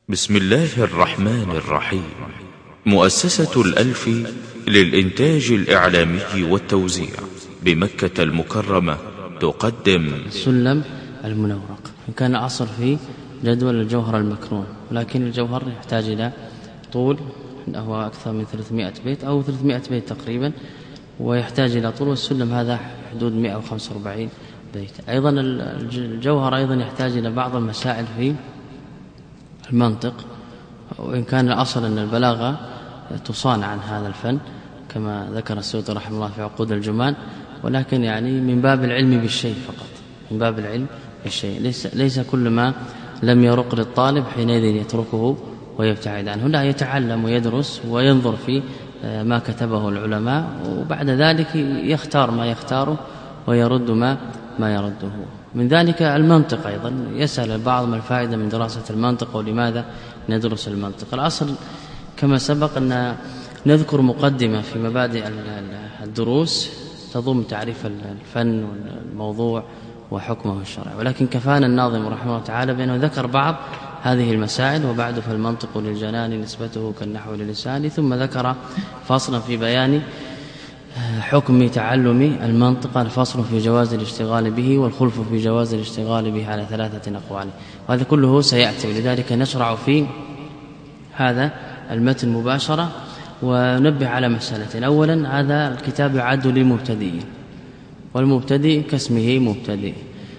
بسم الله الرحمن الرحيم. مؤسسة الألف للإنتاج الإعلامي والتوزيع بمكة المكرمة تقدم السلم المنورق. إن كان أصل في جدول الجوهر المكنون، ولكن الجوهر يحتاج إلى طول هو أكثر من 300 بيت أو 300 بيت تقريبا، ويحتاج إلى طول، والسلم هذا حدود 145 بيت. أيضا الجوهر أيضا يحتاج إلى بعض المسائل في المنطق، وإن كان الأصل أن البلاغة تصان عن هذا الفن كما ذكر السيوطي رحمه الله في عقود الجمان، ولكن يعني من باب العلم بالشيء فقط، من باب العلم بالشيء، ليس كل ما لم يرق للطالب حينئذ يتركه ويبتعد عنه، لا، يتعلم ويدرس وينظر في ما كتبه العلماء، وبعد ذلك يختار ما يختاره ويرد ما يرده. من ذلك المنطق أيضا، يسأل البعض ما الفائدة من دراسة المنطق ولماذا ندرس المنطق. الأصل كما سبق أن نذكر مقدمة في مبادئ الدروس تضم تعريف الفن والموضوع وحكمه الشرعي، ولكن كفانا الناظم رحمه الله تعالى بأنه ذكر بعض هذه المسائل. وبعد فالمنطق للجنان نسبته كالنحو للسان، ثم ذكر فاصلا في بيان حكم تعلم المنطق، الفصل في جواز الاشتغال به والخلف في جواز الاشتغال به على 3 أقوال، وهذا كله سيأتي. ولذلك نشرع في هذا المتن مباشرة وننبه على مسألة. أولا، هذا الكتاب يعد للمبتدئين، والمبتدئ كاسمه مبتدئ،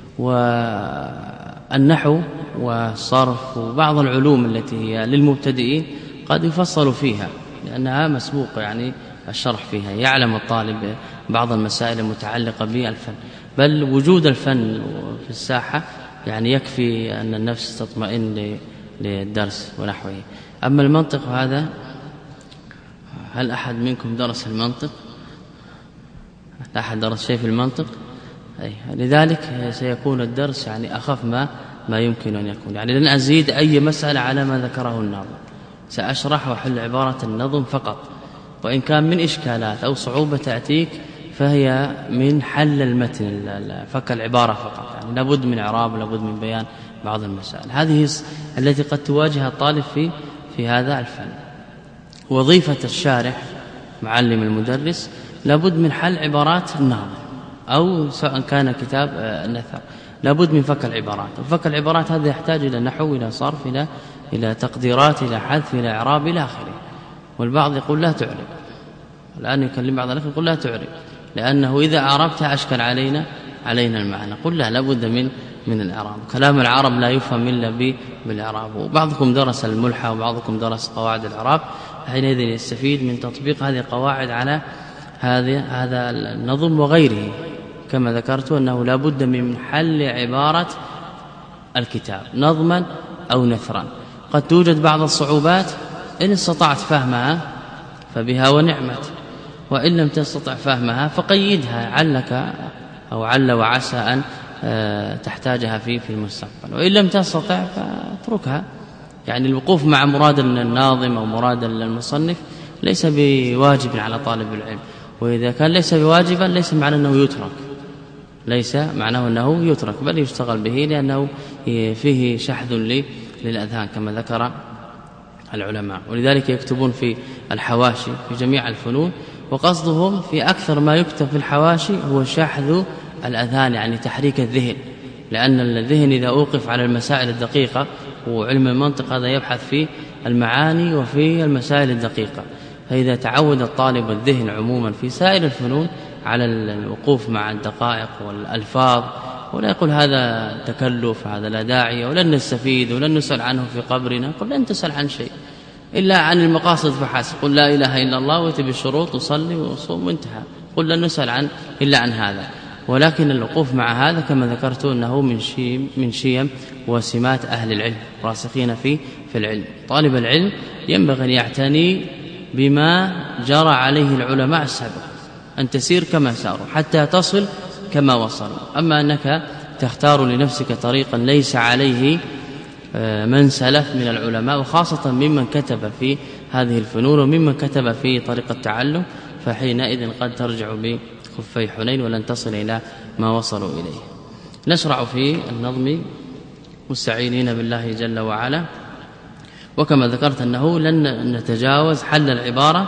والنحو والصرف وبعض العلوم التي هي للمبتدئين قد يفصل فيها لأنها مسبوق يعني الشرح فيها، يعلم الطالب بعض المسائل المتعلقة بالفن، بل وجود الفن في الساحة يعني يكفي أن النفس تطمئن للدرس ونحوه. أما المنطق هذا، هل أحد منكم درس المنطق؟ لا أحد درس شيء في المنطق؟ لذلك سيكون الدرس يعني أخف ما يمكن أن يكون، يعني لن أزيد أي مسألة على ما ذكره الناظم، سأشرح وحل عبارة النظم فقط، وإن كان من إشكالات أو صعوبة تأتيك فهي من حل المتن فك العبارة فقط، يعني لابد من إعراب، لابد من بيان بعض المسائل. هذه التي قد تواجه الطالب في هذا الفن. وظيفة الشارح معلم المدرس لابد من حل عبارات الناظم، أو سواء كان كتاب نثر، لابد من فك العبارات. وفك العبارات هذا يحتاج إلى نحو، إلى صرف، إلى تقديرات، إلى حذف، إلى إعراب، إلى آخره. والبعض يقول لا تعرب، الآن يكلم بعض الأخوة يقول لا تعرب لأنه إذا أعربتها أشكل علينا المعنى. قل لا، لابد من الإعراب، كلام العرب لا يفهم إلا بالإعراب. وبعضكم درس الملحة وبعضكم درس قواعد الإعراب، حينئذ يستفيد من تطبيق هذه القواعد على هذا النظم وغيره. كما ذكرت أنه لابد من حل عبارة الكتاب نظما أو نثرا. قد توجد بعض الصعوبات، إن استطعت فهمها فبها ونعمت، وإن لم تستطع فهمها فقيدها، علك أو عل وعسى أن تحتاجها في المستقبل، وإن لم تستطع فاتركها. يعني الوقوف مع مراد الناظم أو مراد المصنف ليس بواجب على طالب العلم، وإذا كان ليس بواجبا ليس معناه أنه يترك، ليس معناه أنه يترك، بل يشتغل به لأنه فيه شحذ للأذهان كما ذكر العلماء. ولذلك يكتبون في الحواشي في جميع الفنون، وقصدهم في أكثر ما يكتب في الحواشي هو شحذ الأذهان، يعني تحريك الذهن، لأن الذهن إذا أوقف على المسائل الدقيقة، وعلم المنطق هذا يبحث في المعاني وفي المسائل الدقيقة، فإذا تعود الطالب الذهن عموما في سائر الفنون على الوقوف مع الدقائق والألفاظ، ولا يقول هذا تكلف، هذا لا داعي، ولن نستفيد ولن نسأل عنه في قبرنا. قل لن تسأل عن شيء إلا عن المقاصد فحسب، قل لا إله إلا الله واتي بالشروط وصلي وصوم وانتهى، قل لن نسأل إلا عن هذا. ولكن الوقوف مع هذا كما ذكرت أنه من شيم وسمات أهل العلم راسخين في العلم. طالب العلم ينبغي أن يعتني بما جرى عليه العلماء السابق، أن تسير كما ساروا حتى تصل كما وصلوا. أما أنك تختار لنفسك طريقا ليس عليه من سلف من العلماء، وخاصة ممن كتب في هذه الفنون وممن كتب في طريقة التعلم، فحينئذ قد ترجع بخفي حنين ولن تصل إلى ما وصلوا إليه. نشرع في النظم مستعينين بالله جل وعلا، وكما ذكرت أنه لن نتجاوز حل العبارة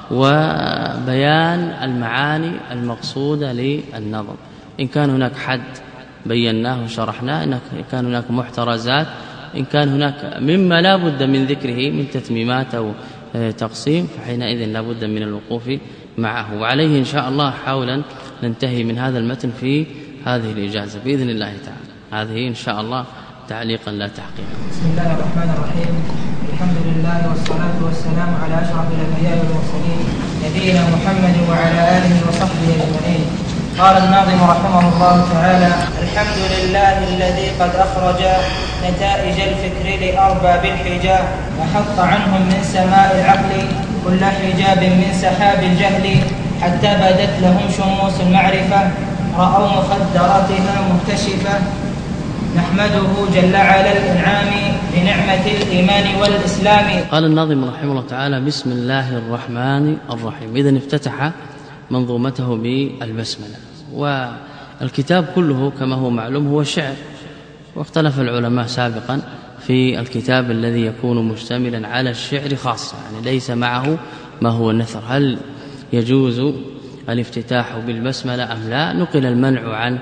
وبيان المعاني المقصودة للنظم. إن كان هناك حد بيناه وشرحناه، إن كان هناك محترزات، إن كان هناك مما لا بد من ذكره من تتميمات أو تقسيم، فحينئذ لا بد من الوقوف معه. وعليه إن شاء الله حاولا ننتهي من هذا المتن في هذه الإجازة بإذن الله تعالى. هذه إن شاء الله تعليقا لا تحقيقا. بسم الله الرحمن الرحيم. الحمد لله والصلاة والسلام على أشرف الأنبياء والمرسلين نبينا محمد وعلى آله وصحبه أجمعين. قال الناظم رحمه الله تعالى: الحمد لله الذي قد أخرج نتائج الفكر لأرباب الحجاب، وحط عنهم من سماء العقل كل حجاب من سحاب الجهل، حتى بدت لهم شموس المعرفة رأوا مخدراتها مكتشفة. نحمده جل على الإنعام بنعمة الإيمان والإسلام. قال الناظم رحمه الله تعالى: بسم الله الرحمن الرحيم. إذن افتتح منظومته بالبسملة. والكتاب كله كما هو معلوم هو شعر، واختلف العلماء سابقا في الكتاب الذي يكون مشتملا على الشعر خاصة، يعني ليس معه ما هو النثر، هل يجوز الافتتاح بالبسملة أم لا؟ نقل المنع عن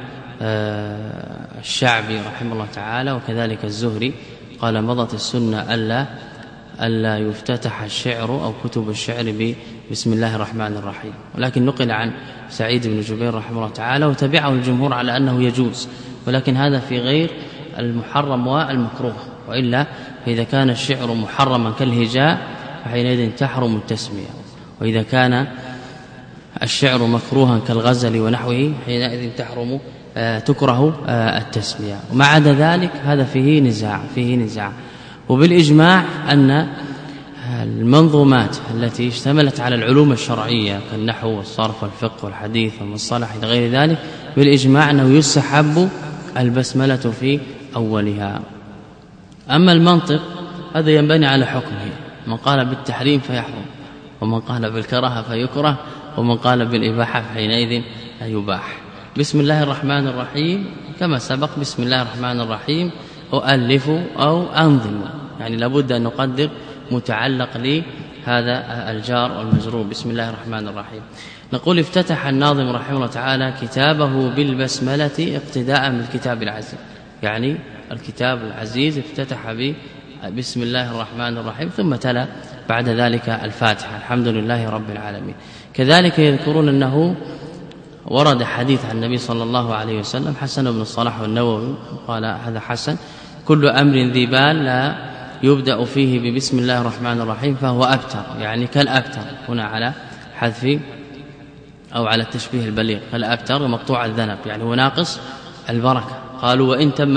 الشعبي رحمه الله تعالى وكذلك الزهري، قال مضت السنة ألا يفتتح الشعر أو كتب الشعر بسم الله الرحمن الرحيم، ولكن نقل عن سعيد بن جبير رحمه الله تعالى وتبعه الجمهور على أنه يجوز، ولكن هذا في غير المحرم والمكروه، وإلا فإذا كان الشعر محرما كالهجاء فحينئذ تحرم التسمية، وإذا كان الشعر مكروها كالغزل ونحوه حينئذ تكره التسمية. وما عدا ذلك هذا فيه نزاع. وبالإجماع أن المنظومات التي اشتملت على العلوم الشرعية كالنحو والصرف والفقه والحديث والمصطلح إلى غير ذلك بالإجماع أنه يستحب البسملة في أولها. أما المنطق هذا ينبني على حكمه، من قال بالتحريم فيحرم، ومن قال بالكراهة فيكره، ومن قال بالإباحة فحينئذ يباح. بسم الله الرحمن الرحيم كما سبق، بسم الله الرحمن الرحيم أؤلف أو أنظم، يعني لابد أن نقدر متعلق لهذا الجار والمجرور بسم الله الرحمن الرحيم. نقول افتتح الناظم رحمه الله تعالى كتابه بالبسملة اقتداء بالكتاب العزيز، يعني الكتاب العزيز افتتح بسم الله الرحمن الرحيم، ثم تلا بعد ذلك الفاتحة الحمد لله رب العالمين. كذلك يذكرون أنه ورد حديث عن النبي صلى الله عليه وسلم حسن بن الصلاح والنووي قال هذا حسن: كل أمر ذي بال لا يبدأ فيه ببسم الله الرحمن الرحيم فهو أبتر، يعني كالأبتر، هنا على حذف أو على التشبيه البليغ، كالأبتر مقطوع الذنب، يعني هو ناقص البركة. قالوا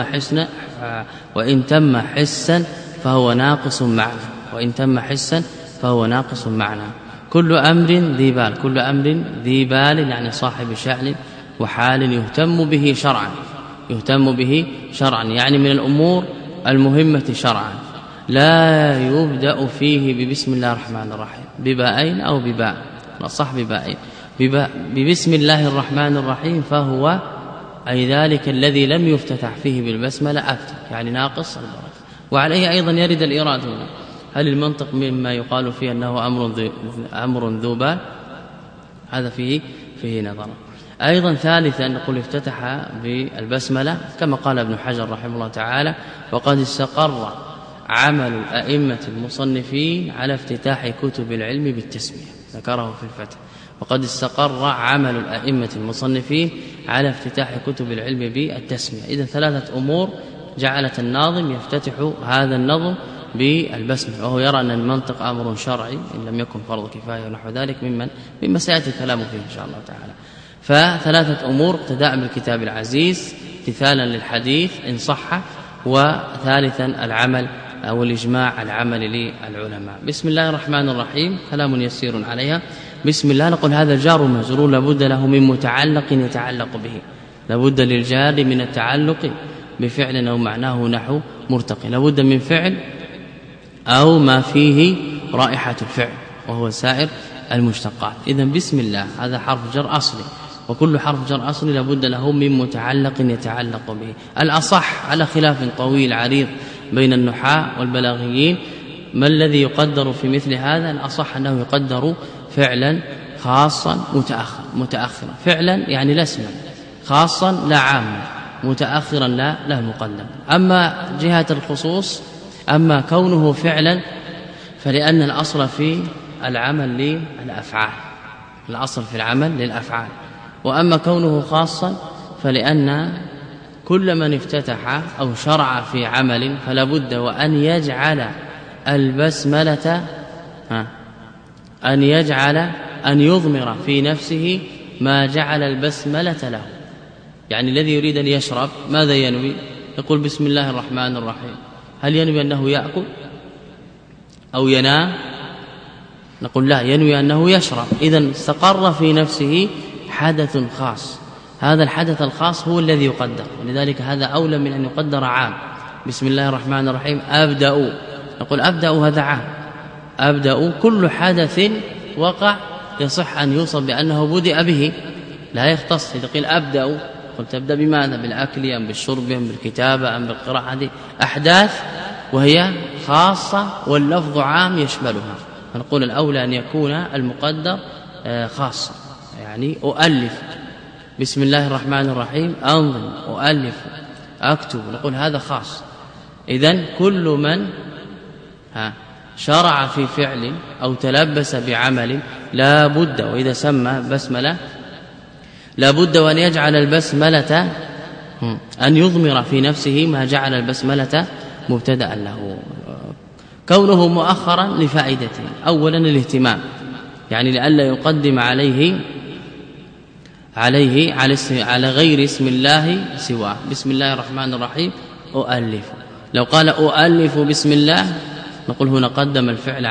وإن تم حسا فهو ناقص معنى، وإن تم حسا فهو ناقص معنى. كل أمر ذي بال يعني صاحب شأن وحال يهتم به شرعا، يعني من الأمور المهمة شرعا، لا يبدأ فيه ببسم الله الرحمن الرحيم بباءين أو بباء، صح بباءين، ببسم الله الرحمن الرحيم، فهو أي ذلك الذي لم يفتتح فيه بالبسملة أفتح، يعني ناقص البركة. وعليه أيضا يرد الإرادة هنا، هل المنطق مما يقال فيه أنه أمر ذو بال؟ هذا فيه نظر. أيضا ثالثا نقول افتتح بالبسملة كما قال ابن حجر رحمه الله تعالى: وقد استقر عمل الأئمة المصنفين على افتتاح كتب العلم بالتسمية، ذكره في الفتح. وقد استقر عمل الأئمة المصنفين على افتتاح كتب العلم بالتسمية. إذن ثلاثة أمور جعلت الناظم يفتتح هذا النظم بالبسملة، وهو يرى أن المنطق أمر شرعي إن لم يكن فرض كفاية ونحو ذلك مما سيأتي الكلام فيه إن شاء الله تعالى. فثلاثة أمور: اقتداء بالكتاب العزيز، امتثالا للحديث إن صح، وثالثا العمل أو الإجماع العمل للعلماء. بسم الله الرحمن الرحيم كلام يسير عليها. بسم الله نقول هذا الجار والمجرور لابد له من متعلق يتعلق به، لابد للجار من التعلق بفعل أو معناه نحو مرتقي، لابد من فعل أو ما فيه رائحة الفعل وهو سائر المشتقات. إذن بسم الله هذا حرف جر أصلي، وكل حرف جر أصلي لابد له من متعلق يتعلق به. الأصح على خلاف طويل عريض بين النحاة والبلاغيين ما الذي يقدر في مثل هذا؟ الأصح أنه يقدر فعلا خاصا متأخرا، فعلا يعني لا اسما، خاصا لا عاما، متأخرا لا مقدم. أما جهة الخصوص، أما كونه فعلا فلأن الأصل في العمل للأفعال، الأصل في العمل للأفعال. وأما كونه خاصا فلأن كل من افتتح أو شرع في عمل فلا بد وأن يجعل البسملة أن يضمر في نفسه ما جعل البسملة له. يعني الذي يريد أن يشرب ماذا ينوي؟ يقول بسم الله الرحمن الرحيم. هل ينوي أنه يأكل أو ينام؟ نقول لا، ينوي أنه يشرب. إذن استقر في نفسه حدث خاص، هذا الحدث الخاص هو الذي يقدر، ولذلك هذا أولى من أن يقدر عام. بسم الله الرحمن الرحيم أبدأ، نقول أبدأ هذا عام، أبدأ كل حدث وقع يصح أن يوصف بأنه بدأ به، لا يختص. إذا قيل أبدأ قلت تبدأ بماذا؟ بالأكل أم بالشرب أم بالكتابة أم بالقراءة؟ هذه أحداث وهي خاصة واللفظ عام يشملها، فنقول الأولى أن يكون المقدر خاصا. يعني أؤلف بسم الله الرحمن الرحيم، أنظم، أؤلف، أكتب، نقول هذا خاص. إذن كل من شرع في فعل أو تلبس بعمل لا بد، وإذا سمى بسملة لا بد وأن يجعل البسملة أن يضمر في نفسه ما جعل البسملة مبتدأ له. كونه مؤخرا لفائدتين: أولا الاهتمام، يعني لئلا يقدم عليه على غير اسم الله سواه. بسم الله الرحمن الرحيم أؤلف، لو قال أؤلف بسم الله نقول هنا قدم الفعل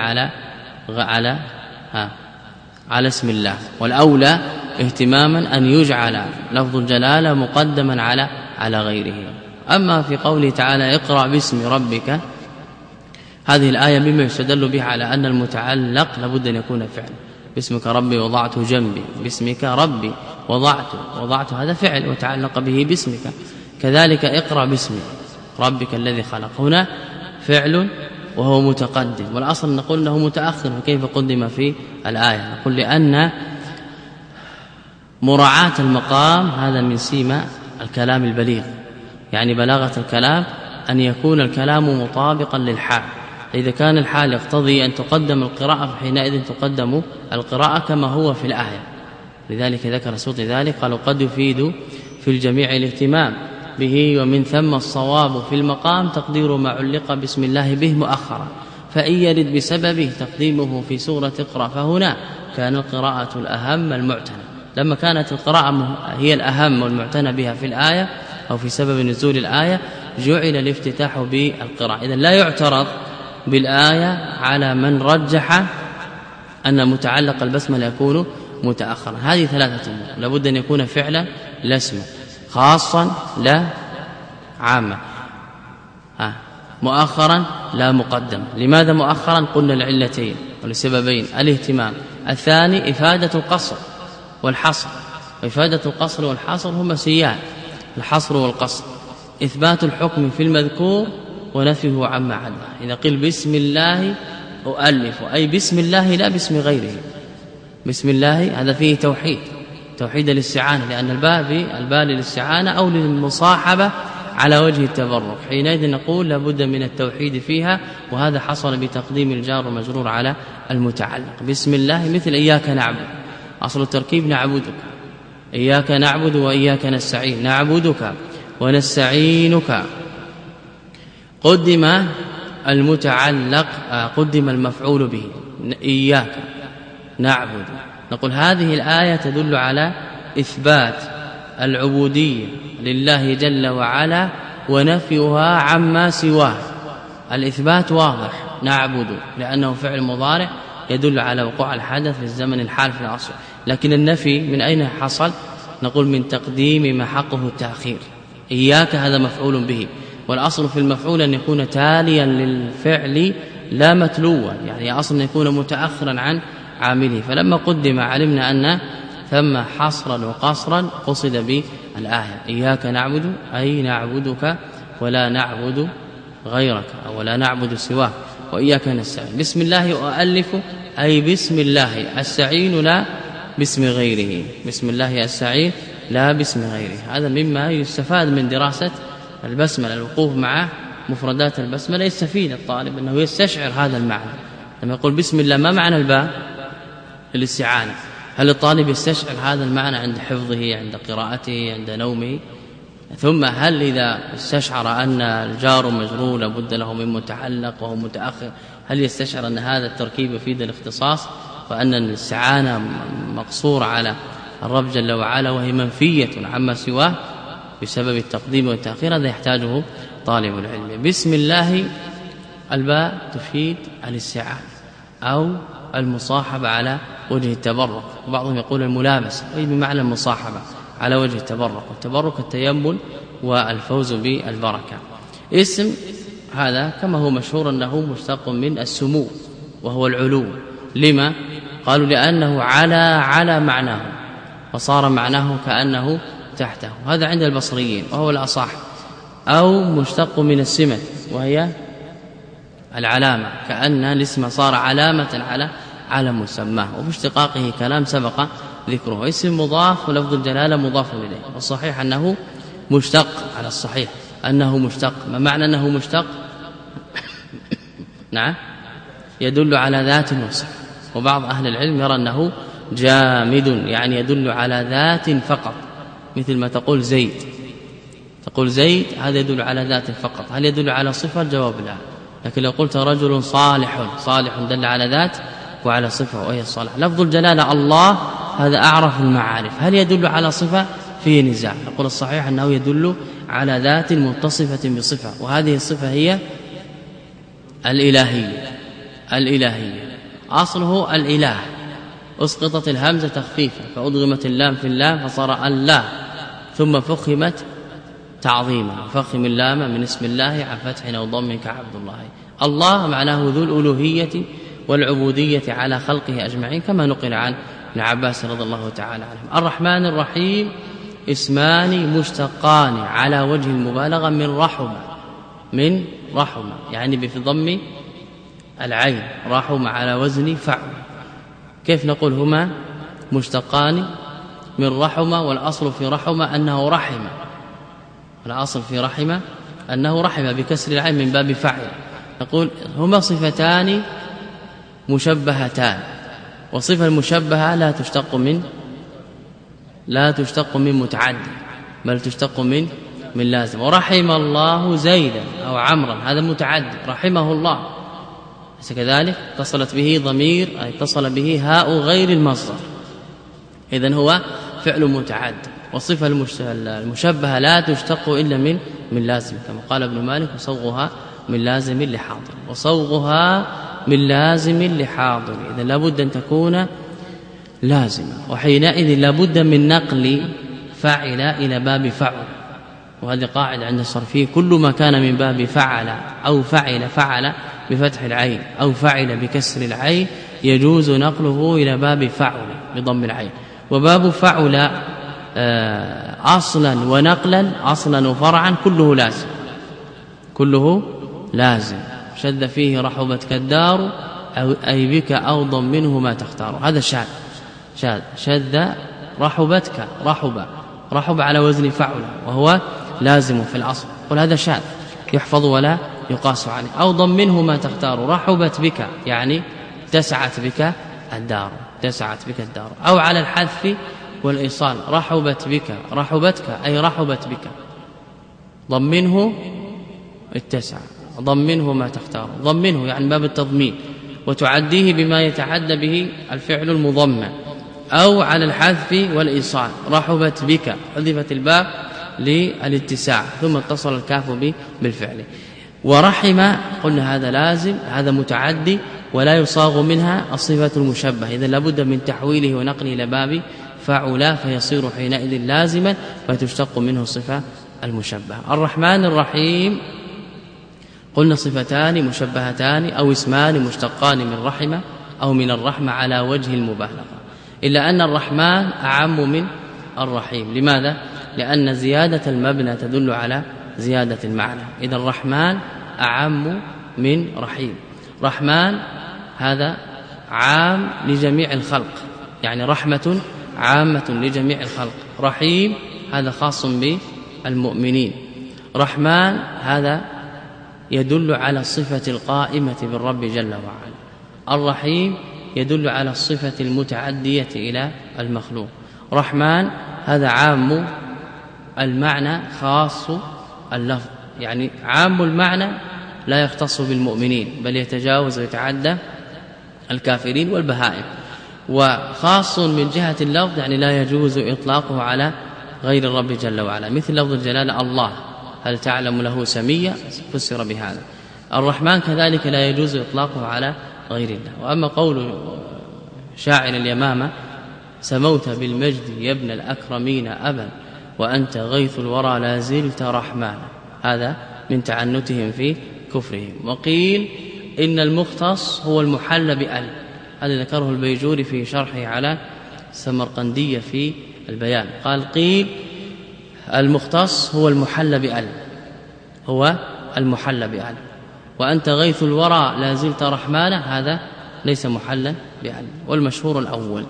على اسم الله، والأولى اهتماما أن يجعل لفظ الجلالة مقدما على غيره. أما في قوله تعالى اقرأ باسم ربك، هذه الآية بما يستدل بها على أن المتعلق لابد أن يكون فعل. باسمك ربي وضعت جنبي، باسمك ربي وضعت هذا فعل وتعلق به باسمك. كذلك اقرأ باسم ربك الذي خلق، هنا فعل وهو متقدم، والأصل نقول أنه متأخر، فكيف قدم في الآية؟ نقول لأن مراعاة المقام هذا من سيما الكلام البليغ، يعني بلاغة الكلام أن يكون الكلام مطابقا للحال. إذا كان الحال يقتضي أن تقدم القراءة فحينئذ تقدم القراءة كما هو في الآية. لذلك ذكر السيوطي ذلك، قالوا قد يفيد في الجميع الاهتمام به، ومن ثم الصواب في المقام تقدير ما علق بسم الله به مؤخرا، فإن يرد بسببه تقديمه في سورة اقرأ فهنا كان القراءة الأهم المعتنى. لما كانت القراءة هي الأهم والمعتنى بها في الآية أو في سبب نزول الآية جعل الافتتاح بالقراءة. إذن لا يعترض بالآية على من رجح أن متعلق البسملة يكون متأخرا. هذه ثلاثة أمور: لابد أن يكون فعلا لا اسما، خاصا لا عاما، مؤخرا لا مقدم. لماذا مؤخرا؟ قلنا العلتين ولسببين: الاهتمام، الثاني إفادة القصر والحصر. وإفادة القصر والحصر هما سيان، الحصر والقصر، إثبات الحكم في المذكور ونفيه عما عدا. إذا قيل بسم الله أؤلف، أي بسم الله لا باسم غيره. بسم الله هذا فيه توحيد الاستعانة، لأن الباب للاستعانة أو للمصاحبة على وجه التبرك، حينئذ نقول لابد من التوحيد فيها، وهذا حصل بتقديم الجار والمجرور على المتعلق. بسم الله مثل إياك نعبد، أصل التركيب نعبدك، إياك نعبد وإياك نستعين، نعبدك ونستعينك. قدم المتعلق، قدم المفعول به، إياك نعبد. نقول هذه الآية تدل على إثبات العبودية لله جل وعلا ونفيها عما سواه. الإثبات واضح، نعبد لأنه فعل مضارع يدل على وقوع الحدث في الزمن الحال في الأصل، لكن النفي من أين حصل؟ نقول من تقديم ما حقه التأخير. إياك هذا مفعول به، والأصل في المفعول أن يكون تاليا للفعل لا متلوا، يعني أصل أن يكون متأخرا عن عامله. فلما قدم علمنا أن ثم حصرا وقصرا قصد بالآية. إياك نعبد أي نعبدك ولا نعبد غيرك أو لا نعبد سواك. وإياك نستعين. بسم الله أؤلف أي بسم الله أستعين لا باسم غيره، بسم الله أستعين لا باسم غيره. هذا مما يستفاد من دراسة البسملة، الوقوف مع مفردات البسملة. يستفيد الطالب أنه يستشعر هذا المعنى. لما يقول بسم الله ما معنى الباء؟ الاستعانة. هل الطالب يستشعر هذا المعنى عند حفظه، عند قراءته، عند نومه؟ ثم هل إذا استشعر أن الجار مجرور لابد له من متعلق وهو متأخر، هل يستشعر أن هذا التركيب يفيد الاختصاص وأن الاستعانة مقصورة على الرب جل وعلا وهي منفية عما سواه بسبب التقديم والتأخير؟ هذا يحتاجه طالب العلم. بسم الله الباء تفيد الاستعانة أو المصاحبة على وجه التبرك، وبعضهم يقول الملابسة أي بمعنى المصاحبة على وجه التبرك، والتبرك التيمم والفوز بالبركة. اسم هذا كما هو مشهور أنه مشتق من السمو وهو العلو. لما؟ قالوا لأنه على معناه وصار معناه كأنه تحته، هذا عند البصريين وهو الأصح. أو مشتق من السمة وهي العلامة، كأن الاسم صار علامة على مسماه، وباشتقاقه كلام سبق ذكره. اسم مضاف ولفظ الجلالة مضاف إليه، والصحيح أنه مشتق، على الصحيح أنه مشتق. ما معنى أنه مشتق؟ نعم، يدل على ذات وصف. وبعض أهل العلم يرى أنه جامد، يعني يدل على ذات فقط، مثل ما تقول زيد، تقول زيد هذا يدل على ذات فقط. هل يدل على صفة؟ الجواب لا. لكن لو قلت رجل صالح دل على ذات وعلى صفة وهي الصلاح. لفظ الجلالة الله هذا أعرف المعارف، هل يدل على صفة؟ فيه نزاع. نقول الصحيح أنه يدل على ذات متصفة بصفة، وهذه الصفة هي الإلهية. أصله الإله، أسقطت الهمزة تخفيفا فأضغمت اللام في اللام فصار الله، ثم فخمت تعظيما، فخم اللام من اسم الله عن فتح أو ضم كعبد الله. الله معناه ذو الألوهية والعبودية على خلقه أجمعين، كما نقل عن ابن عباس رضي الله تعالى عنه. الرحمن الرحيم اسمان مشتقان على وجه المبالغة من رحمة، يعني بضم العين، رحمة على وزن فعل. كيف نقول هما مشتقان من رحمة؟ والأصل في رحمة أنه رحمة، الأصل في رحمة أنه رحمة بكسر العين من باب فعل. نقول هما صفتان مشبهتان، وصفة المشبهة لا تشتق من متعدي، بل تشتق من لازم. ورحم الله زيدا أو عمرا، هذا متعدي، رحمه الله، كذلك اتصلت به ضمير، أي اتصل به هاء غير المصدر، إذن هو فعل متعدي. والصفة المشبهة لا تشتق إلا من لازم، كما قال ابن مالك وصوغها من لازم لحاضر، وصوغها من لازم لحاضر، إذن لابد أن تكون لازمة. وحينئذ لابد من نقل فاعل إلى باب فعل، وهذه قاعدة عند الصرفيين، كل ما كان من باب فعل أو فعل بفتح العين أو فعل بكسر العين يجوز نقله إلى باب فعل بضم العين. وباب فعل أصلا ونقلا، أصلا وفرعا، كله لازم. شد فيه رحبتك الدار أي بك أو ضمنه ما تختار، هذا شد رحبتك، رحب على وزن فعل وهو لازم في الأصل، قل هذا شاذ يحفظ ولا يقاس عليه. أو ضمنه ما تختار، رحبت بك يعني تسعت بك الدار، أو على الحذف والإيصال، رحبتك أي رحبت بك، ضمنه التسع، ضمنه ما تختار، ضمنه يعني باب التضمين، وتعديه بما يتعدى به الفعل المضمن. أو على الحذف والإيصال، رحبت بك، حذفت الباب للاتساع ثم اتصل الكاف بالفعل. ورحم قلنا هذا لازم، هذا متعدي ولا يصاغ منها الصفة المشبهة، إذا لابد من تحويله ونقله إلى باب فعل فيصير حينئذ لازما فتشتق منه الصفة المشبهة. الرحمن الرحيم قلنا صفتان مشبهتان أو اسمان مشتقان من رحمة أو من الرحمة على وجه المبالغة، إلا أن الرحمن أعم من الرحيم. لماذا؟ لأن زيادة المبنى تدل على زيادة المعنى، إذا الرحمن أعم من رحيم. رحمن هذا عام لجميع الخلق، يعني رحمة عامة لجميع الخلق. رحيم هذا خاص بالمؤمنين. رحمن هذا يدل على الصفة القائمة بالرب جل وعلا. الرحيم يدل على الصفة المتعدية إلى المخلوق. رحمن هذا عام المعنى خاص اللفظ، يعني عام المعنى لا يختص بالمؤمنين بل يتجاوز ويتعدى الكافرين والبهائم. وخاص من جهة اللفظ يعني لا يجوز إطلاقه على غير الرب جل وعلا، مثل لفظ الجلالة الله، هل تعلم له سميا، فسر بهذا. الرحمن كذلك لا يجوز إطلاقه على غير الله. وأما قول شاعر اليمامة سموت بالمجد يا ابن الأكرمين أبا وأنت غيث الورى لا زلت رحمانا، هذا من تعنتهم في كفرهم. وقيل إن المختص هو المحل بأل، هذا ذكره البيجوري في شرحه على السمرقندية في البيان. قال قيل المختص هو المحل بأل، هو المحل بأل، وأنت غيث الورى لا زلت رحمانا هذا ليس محلا بأل، والمشهور الأول.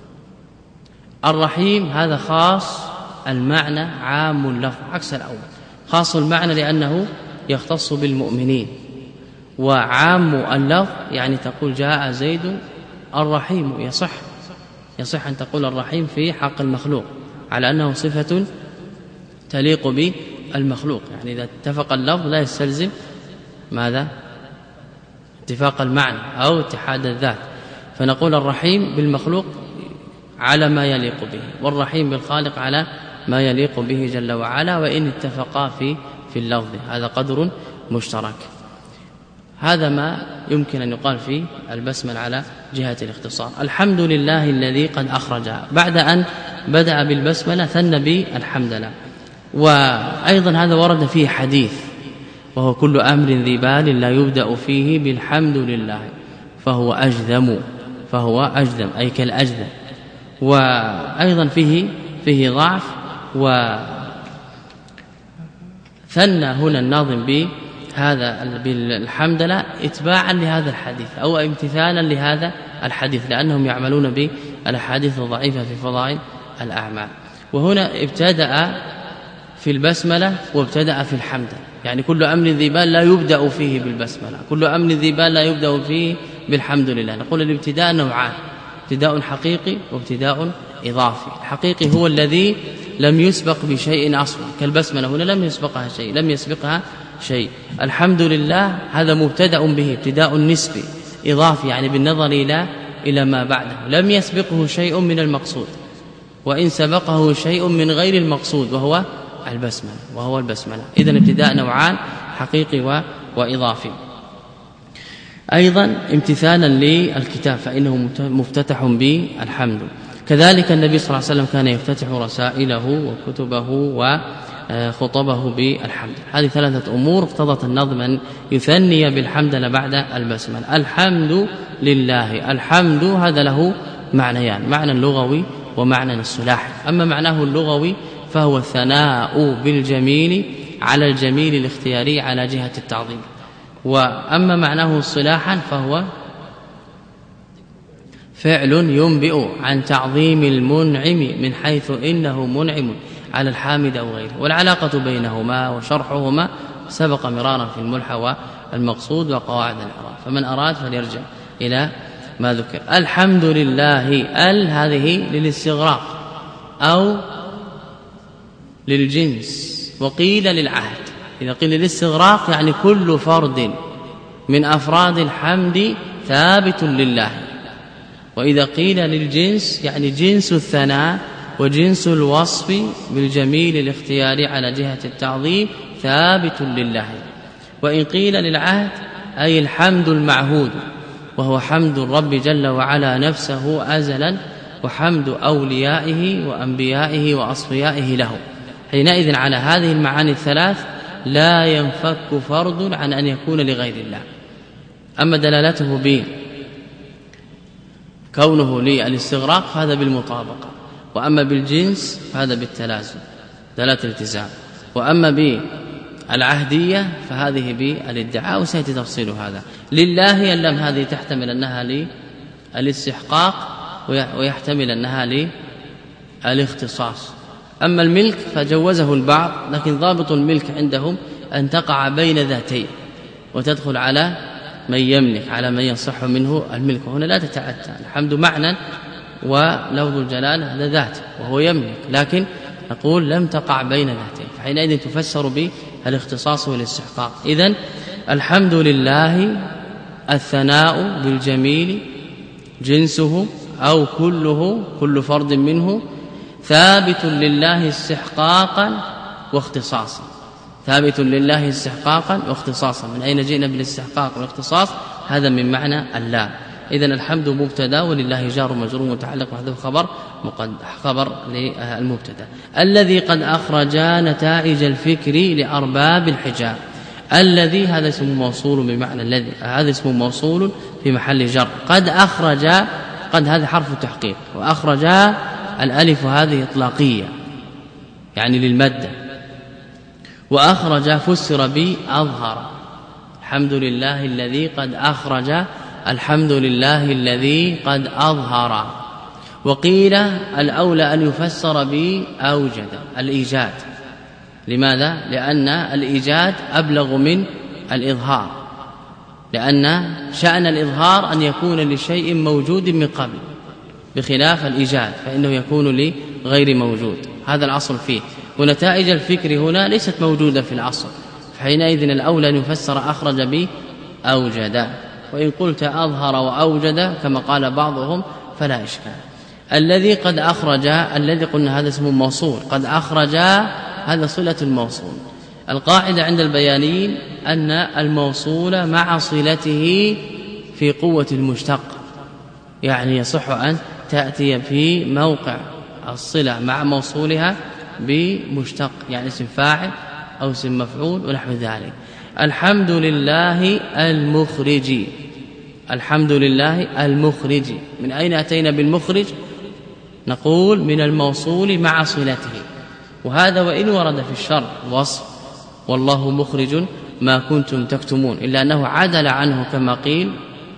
الرحيم هذا خاص المعنى عام اللفظ، عكس الأول، خاص المعنى لأنه يختص بالمؤمنين، وعام اللفظ يعني تقول جاء زيد الرحيم، يصح أن تقول الرحيم في حق المخلوق على أنه صفة تليق بالمخلوق، يعني إذا اتفق اللفظ لا يستلزم ماذا؟ اتفاق المعنى أو اتحاد الذات، فنقول الرحيم بالمخلوق على ما يليق به، والرحيم بالخالق على ما يليق به جل وعلا، وإن اتفقا في اللفظ هذا قدر مشترك. هذا ما يمكن أن يقال في البسملة على جهة الاختصار. الحمد لله الذي قد أخرجها، بعد أن بدأ بالبسملة ثنى بالحمد لله. وأيضا هذا ورد فيه حديث، وهو كل أمر ذي بال لا يبدأ فيه بالحمد لله فهو أجذم أي كالأجذم. وأيضا فيه ضعف، وثنى هنا الناظم بهذا بالحمد لله اتباعا لهذا الحديث أو امتثالا لهذا الحديث، لأنهم يعملون بالأحاديث الضعيفة في فضائل الأعمال. وهنا ابتدأ في البسملة وابتدأ في الحمد، يعني كل أمر ذي بال لا يبدأ فيه بالبسملة، كل أمر ذي بال لا يبدأ فيه بالحمد لله. نقول الابتداء نوعان، ابتداء حقيقي وابتداء إضافي. الحقيقي هو الذي لم يسبق بشيء أصلا، كالبسملة هنا لم يسبقها شيء. الحمد لله هذا مبتدأ به ابتداء نسبي إضافي، يعني بالنظر إلى ما بعده، لم يسبقه شيء من المقصود، وإن سبقه شيء من غير المقصود وهو البسملة. إذن ابتداء نوعان، حقيقي وإضافي. أيضا امتثالا للكتاب فإنه مفتتح بالحمد. كذلك النبي صلى الله عليه وسلم كان يفتتح رسائله وكتبه وخطبه بالحمد. هذه ثلاثة أمور اقتضت النظم أن يثني بالحمد بعد البسملة. الحمد لله، الحمد هذا له معنيان، معنى لغوي ومعنى اصطلاحي. أما معناه اللغوي فهو الثناء بالجميل على الجميل الاختياري على جهة التعظيم، وأما معناه اصطلاحا فهو فعل ينبئ عن تعظيم المنعم من حيث إنه منعم على الحامد أو غيره. والعلاقة بينهما وشرحهما سبق مرارا في الملحة والمقصود وقواعد الإعراب، فمن أراد فليرجع إلى ما ذكر. الحمد لله، هذه للاستغراق أو للجنس، وقيل للعهد. إذا قيل للاستغراق يعني كل فرد من أفراد الحمد ثابت لله، وإذا قيل للجنس يعني جنس الثناء وجنس الوصف بالجميل الاختياري على جهة التعظيم ثابت لله. وإن قيل للعهد أي الحمد المعهود، وهو حمد الرب جل وعلا نفسه أزلا، وحمد أوليائه وأنبيائه وأصفيائه له. حينئذ على هذه المعاني الثلاث لا ينفك فرد عن أن يكون لغير الله. أما دلالته بكونه للاستغراق هذا بالمطابقة، وأما بالجنس فهذا بالتلازم دلالة الالتزام، وأما العهدية فهذه بالادعاء وسيأتي تفصيل هذا. لله اللام هذه تحتمل أنها للاستحقاق ويحتمل أنها للاختصاص. أما الملك فجوزه البعض، لكن ضابط الملك عندهم أن تقع بين ذاتين وتدخل على من يملك، على من يصح منه الملك. هنا لا تتعدى، الحمد معنى ولفظ الجلال هذا ذات وهو يملك، لكن نقول لم تقع بين ذاتين، فحينئذ تفسر بالاختصاص والاستحقاق. إذن الحمد لله الثناء بالجميل جنسه أو كله، كل فرد منه ثابت لله استحقاقا واختصاصا، ثابت لله استحقاقا واختصاصا. من أين جئنا بالاستحقاق والاختصاص؟ هذا من معنى اللام. إذن الحمد مبتدا ولله جار مجرور متعلق بحذف خبر للمبتدا. الذي قد أخرج نتائج الفكر لأرباب الحجاب. الذي هذا اسم موصول بمعنى الذي، هذا اسم موصول في محل جر. قد أخرج، قد هذا حرف التحقيق، وأخرج الألف هذه إطلاقية يعني للمادة، وأخرج فسر بأظهر. الحمد لله الذي قد أخرج، الحمد لله الذي قد أظهر. وقيل الأولى أن يفسر بأوجد الإيجاد. لماذا؟ لأن الإيجاد أبلغ من الإظهار، لأن شأن الإظهار أن يكون لشيء موجود من قبل، بخلاف الإيجاد فإنه يكون لغير موجود. هذا الأصل فيه. ونتائج الفكر هنا ليست موجودة في الأصل، فحينئذ الأولى أن يفسر أخرج بأوجد. وإن قلت أظهر وأوجد كما قال بعضهم فلا إشكال. الذي قد أخرج، الذي قلنا هذا اسم موصول، قد أخرج هذا صلة الموصول. القاعدة عند البيانيين أن الموصول مع صلته في قوة المشتق، يعني يصح أن تأتي في موقع الصلة مع موصولها بمشتق، يعني اسم فاعل أو اسم مفعول ونحو ذلك. الحمد لله المخرج، الحمد لله المخرج. من أين أتينا بالمخرج؟ نقول من الموصول مع صلته، وهذا وإن ورد في الشرع وصف والله مخرج ما كنتم تكتمون، إلا أنه عدل عنه كما قيل،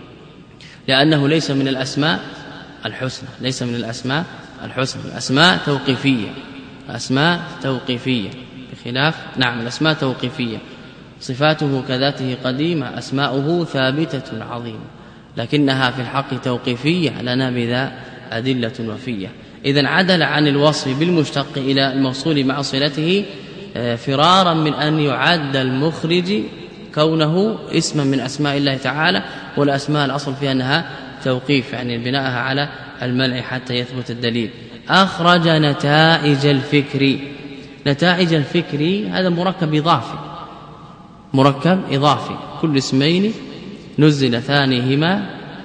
لأنه ليس من الأسماء الحسنى، ليس من الأسماء الحسنى. الأسماء توقيفية، الأسماء توقيفية بخلاف نعم الأسماء توقيفية. صفاته كذاته قديمة، أسماؤه ثابتة عظيمة، لكنها في الحق توقيفية لنا بذا أدلة وفية. إذن عدل عن الوصف بالمشتق إلى الموصول مع صلته فرارا من أن يعد المخرج كونه اسما من أسماء الله تعالى، والأسماء الأصل فيها أنها توقيف، يعني بناءها على المنع حتى يثبت الدليل. أخرج نتائج الفكر. نتائج الفكر هذا مركب إضافي، مركب إضافي، كل اسمين نزل ثانيهما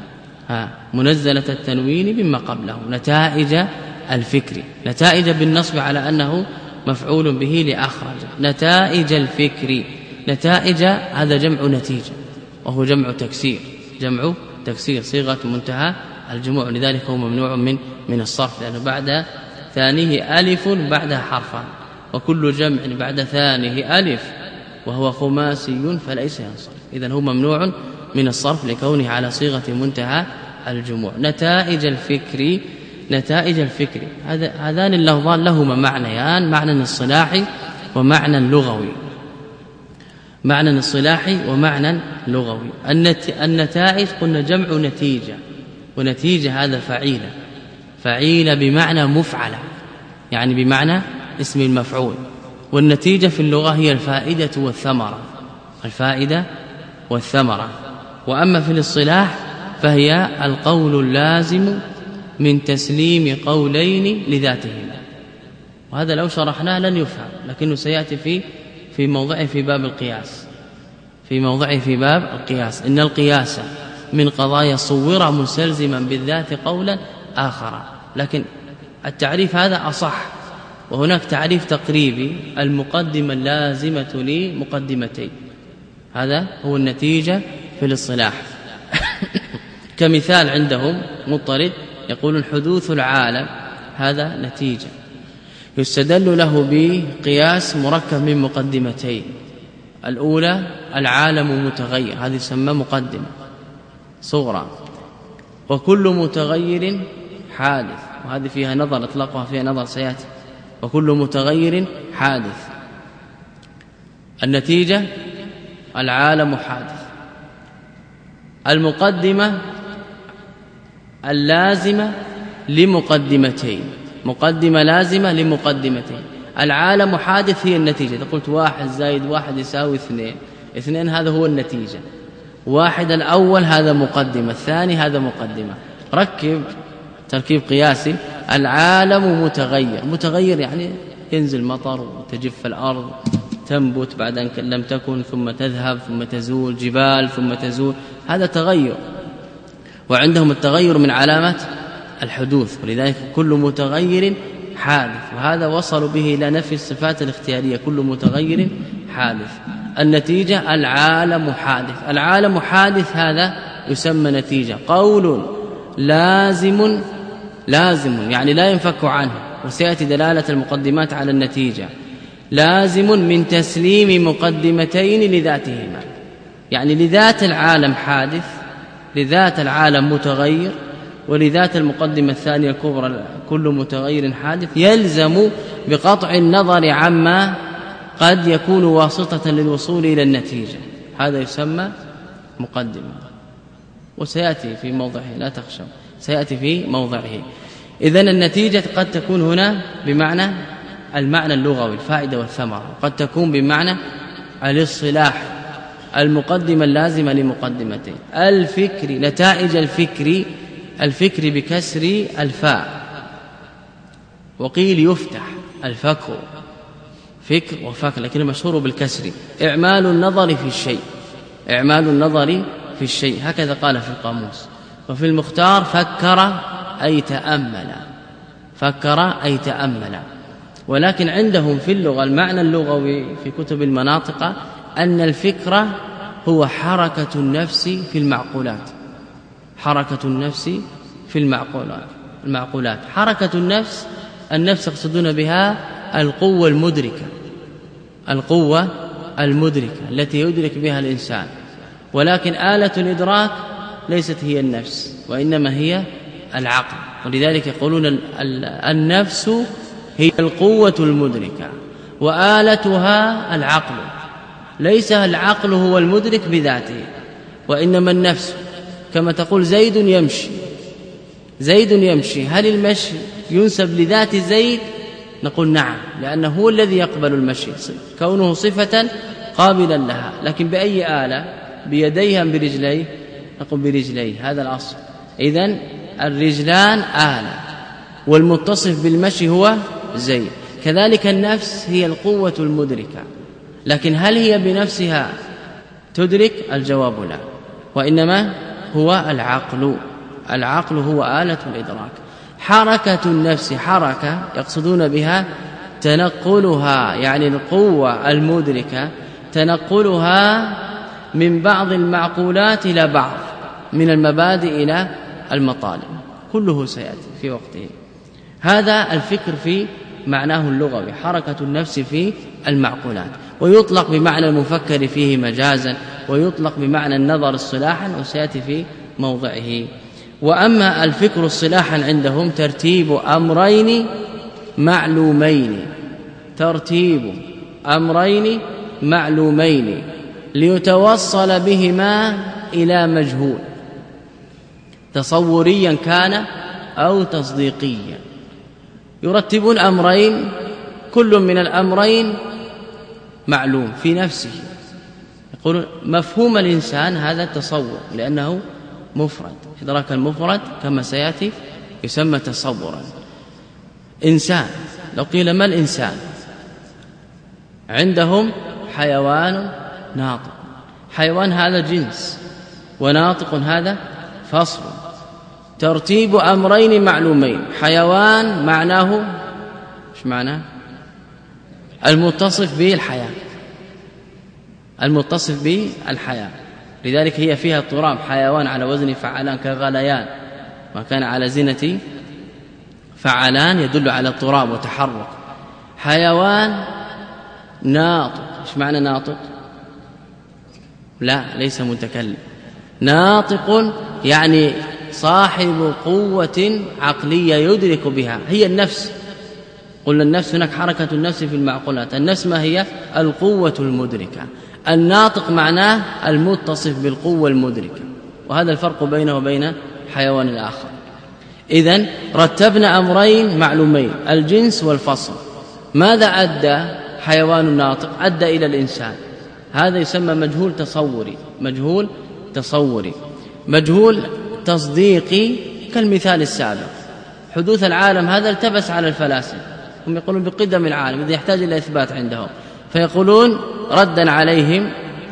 منزلة التنوين مما قبله. نتائج الفكر، نتائج بالنصب على أنه مفعول به لأخرج. نتائج الفكر، نتائج هذا جمع نتيجة وهو جمع تكسير، جمع تكسير صيغة منتهى الجموع، لذلك هو ممنوع من الصرف، لأنه بعد ثانيه ألف بعدها حرفان، وكل جمع بعد ثانيه ألف وهو خماسي فليس ينصرف. إذن هو ممنوع من الصرف لكونه على صيغة منتهى الجموع. نتائج الفكر، نتائج الفكر هذان اللفظان لهما معنيان، معنى الصلاحي ومعنى اللغوي، معنى الصلاحي ومعنى لغوي. النتائج قلنا جمع نتيجة، ونتيجة هذا فعيلة، فعيلة بمعنى مفعلة، يعني بمعنى اسم المفعول. والنتيجة في اللغة هي الفائدة والثمرة، الفائدة والثمرة. وأما في الاصطلاح فهي القول اللازم من تسليم قولين لذاتهما. وهذا لو شرحناه لن يفهم، لكنه سيأتي في موضعه في باب القياس، في موضعه في باب القياس. إن القياس من قضايا صور مستلزما بالذات قولا آخر، لكن التعريف هذا أصح. وهناك تعريف تقريبي، المقدمة اللازمة لمقدمتين، هذا هو النتيجة في الاصطلاح. كمثال عندهم مضطرد يقولون حدوث العالم هذا نتيجة، يستدل له بقياس مركب من مقدمتين، الأولى العالم متغير، هذه يسمى مقدمة صغرى. وكل متغير حادث، وهذه فيها نظر اطلقها فيها نظر سياتي. وكل متغير حادث. النتيجة العالم حادث. المقدمة اللازمة لمقدمتين، مقدمة لازمة لمقدمتين. العالم حادث هي النتيجة. إذا قلت 1 زائد 1 يساوي 2، 2 هذا هو النتيجة. 1 الأول هذا مقدمة، الثاني هذا مقدمة. ركب تركيب قياسي. العالم متغير، متغير يعني ينزل مطر وتجف الأرض، تنبت بعد أن لم تكن، ثم تذهب ثم تزول، جبال ثم تزول، هذا تغير. وعندهم التغير من علامات الحدوث، ولذلك كل متغير حادث. وهذا وصلوا به إلى نفي الصفات الاختيارية، كل متغير حادث. النتيجة العالم حادث. العالم حادث هذا يسمى نتيجة. قول لازم يعني لا ينفك عنه، وسيأتي دلالة المقدمات على النتيجة. لازم من تسليم مقدمتين لذاتهما، يعني لذات العالم حادث، لذات العالم متغير، ولذات المقدمة الثانية الكبرى كل متغير حادث. يلزم بقطع النظر عما قد يكون واسطة للوصول إلى النتيجة، هذا يسمى مقدمة. وسيأتي في موضعه، لا تخشوا، سيأتي في موضعه. إذن النتيجة قد تكون هنا بمعنى المعنى اللغوي الفائدة والثمرة، وقد تكون بمعنى الاصطلاح المقدمة اللازمة لمقدمتين. الفكر، نتائج الفكر بكسر الفاء، وقيل يفتح الفكر، فكر وفكر، لكن المشهور بالكسر. إعمال النظر في الشيء، إعمال النظر في الشيء، هكذا قال في القاموس. وفي المختار فكر أي تأمل، فكر أي تأمل. ولكن عندهم في اللغة المعنى اللغوي في كتب المناطق أن الفكرة هو حركة النفس في المعقولات، حركة النفس في المعقولات. حركة النفس يقصدون بها القوة المدركة، القوة المدركة التي يدرك بها الإنسان. ولكن آلة الإدراك ليست هي النفس، وإنما هي العقل. ولذلك يقولون النفس هي القوة المدركة وآلتها العقل. ليس العقل هو المدرك بذاته، وإنما النفس. كما تقول زيد يمشي، زيد يمشي، هل المشي ينسب لذات زيد؟ نقول نعم، لأنه هو الذي يقبل المشي، كونه صفة قابلا لها. لكن بأي آلة؟ بيديه أم برجليه؟ نقول برجليه، هذا الأصل. إذن الرجلان آلة، والمتصف بالمشي هو زيد. كذلك النفس هي القوة المدركة، لكن هل هي بنفسها تدرك؟ الجواب لا، وإنما هو العقل. العقل هو آلة الإدراك. حركة النفس، حركة يقصدون بها تنقلها، يعني القوة المدركة تنقلها من بعض المعقولات إلى بعض، من المبادئ إلى المطالب. كله سيأتي في وقته. هذا الفكر في معناه اللغوي، حركة النفس في المعقولات. ويطلق بمعنى المفكر فيه مجازا، ويطلق بمعنى النظر اصطلاحا، وسيأتي في موضعه. وأما الفكر اصطلاحا عندهم ترتيب أمرين معلومين، ترتيب أمرين معلومين ليتوصل بهما إلى مجهول، تصوريا كان أو تصديقيا. يرتبون أمرين، كل من الأمرين معلوم في نفسه. يقولون مفهوم الإنسان هذا التصور، لأنه مفرد، إدراك المفرد كما سيأتي يسمى تصورا. إنسان، لو قيل ما الإنسان؟ عندهم حيوان ناطق، حيوان هذا جنس، وناطق هذا فصل. ترتيب أمرين معلومين. حيوان معناه ايش معناه؟ المتصف به الحياة، المتصف به الحياة. لذلك هي فيها اضطراب، حيوان على وزن فعلان كغليان، ما كان على زنة فعلان يدل على اضطراب وتحرك. حيوان ناطق، ايش معنى ناطق؟ لا ليس متكلم. ناطق يعني صاحب قوة عقلية يدرك بها، هي النفس. قلنا النفس هناك حركة النفس في المعقولات، النفس ما هي؟ القوة المدركة. الناطق معناه المتصف بالقوة المدركة، وهذا الفرق بينه وبين حيوان الآخر. إذن رتبنا أمرين معلومين، الجنس والفصل. ماذا أدى حيوان الناطق؟ أدى إلى الإنسان، هذا يسمى مجهول تصوري. مجهول تصوري، مجهول تصديقي. كالمثال السابق، حدوث العالم هذا التبس على الفلاسفة، هم يقولون بقدم العالم، إذا يحتاج إلى إثبات عندهم، فيقولون ردا عليهم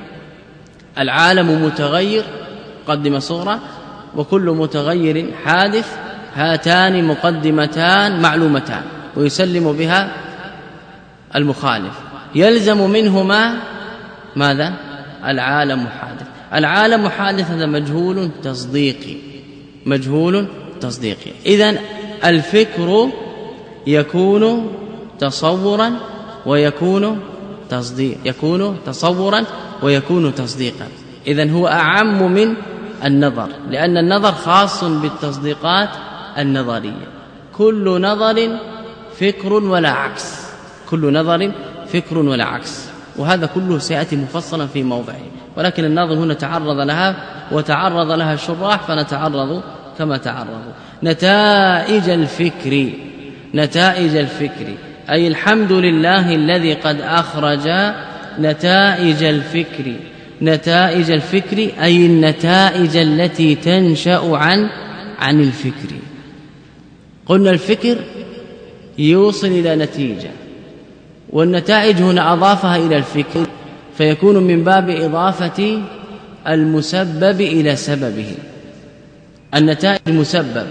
العالم متغير مقدمة صغرى، وكل متغير حادث، هاتان مقدمتان معلومتان، ويسلم بها المخالف. يلزم منهما ماذا؟ العالم حادث. العالم حادث هذا مجهول تصديقي، مجهول تصديقي. إذن الفكر يكون تصورا ويكون تصديق، يكون تصورا ويكون تصديقا. إذن هو أعم من النظر، لأن النظر خاص بالتصديقات النظرية. كل نظر فكر ولا عكس، كل نظر فكر ولا عكس، وهذا كله سيأتي مفصلا في موضعه، ولكن الناظر هنا تعرض لها وتعرض لها الشراح، فنتعرض كما تعرضوا. نتائج الفكر، نتائج الفكر أي الحمد لله الذي قد أخرج نتائج الفكر. نتائج الفكر أي النتائج التي تنشأ عن الفكر. قلنا الفكر يوصل إلى نتيجة، والنتائج هنا أضافها إلى الفكر، فيكون من باب إضافة المسبب إلى سببه. النتائج المسبب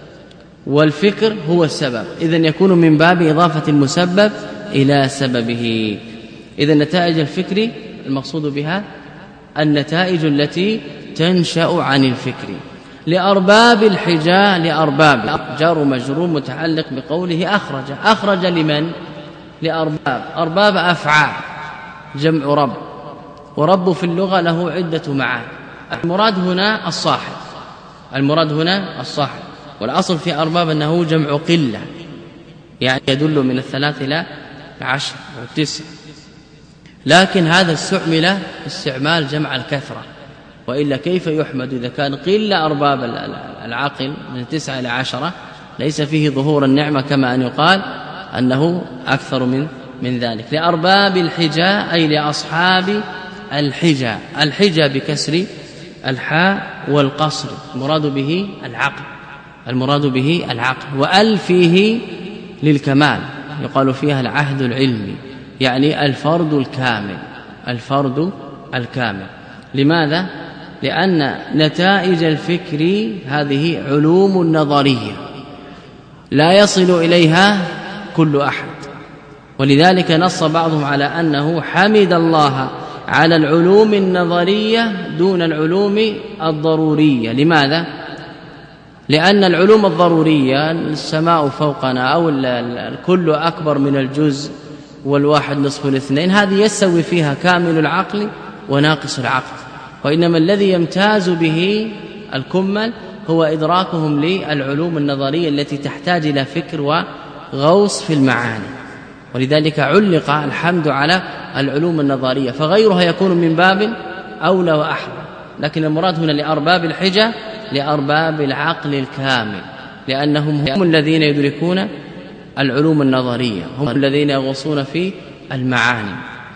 والفكر هو السبب، إذن يكون من باب إضافة المسبب إلى سببه. إذن نتائج الفكر المقصود بها النتائج التي تنشأ عن الفكر. لأرباب الحجة، لأرباب جار مجرور متعلق بقوله أخرج. أخرج لمن؟ لأرباب. أرباب أفعال جمع رب، ورب في اللغة له عدة معاني. المراد هنا الصاحب، المراد هنا الصاحب، والأصل في أرباب أنه جمع قلة، يعني يدل من 3 إلى 10 و9، لكن هذا استعمل استعمال جمع الكثرة، وإلا كيف يحمد إذا كان قلة أرباب العقل من 9 إلى 10 ليس فيه ظهور النعمة، كما أن يقال أنه أكثر من ذلك. لأرباب الحجة أي لأصحاب الحجة. الحجة بكسر الحاء والقصر، المراد به العقل، المراد به العقل. وأل فيه للكمال، يقال فيها العهد العلمي، يعني الفرد الكامل، الفرد الكامل. لماذا؟ لأن نتائج الفكر هذه علوم نظرية لا يصل إليها كل أحد، ولذلك نص بعضهم على أنه حمد الله على العلوم النظرية دون العلوم الضرورية. لماذا؟ لأن العلوم الضرورية السماء فوقنا أو الكل أكبر من الجزء والواحد نصف الاثنين، هذه يستوي فيها كامل العقل وناقص العقل، وإنما الذي يمتاز به الكمل هو إدراكهم للعلوم النظرية التي تحتاج إلى فكر وغوص في المعاني، ولذلك علق الحمد على العلوم النظرية، فغيرها يكون من باب أولى وأحرى. لكن المراد هنا لأرباب الحجة لأرباب العقل الكامل، لأنهم هم الذين يدركون العلوم النظرية، هم الذين يغوصون في المعاني.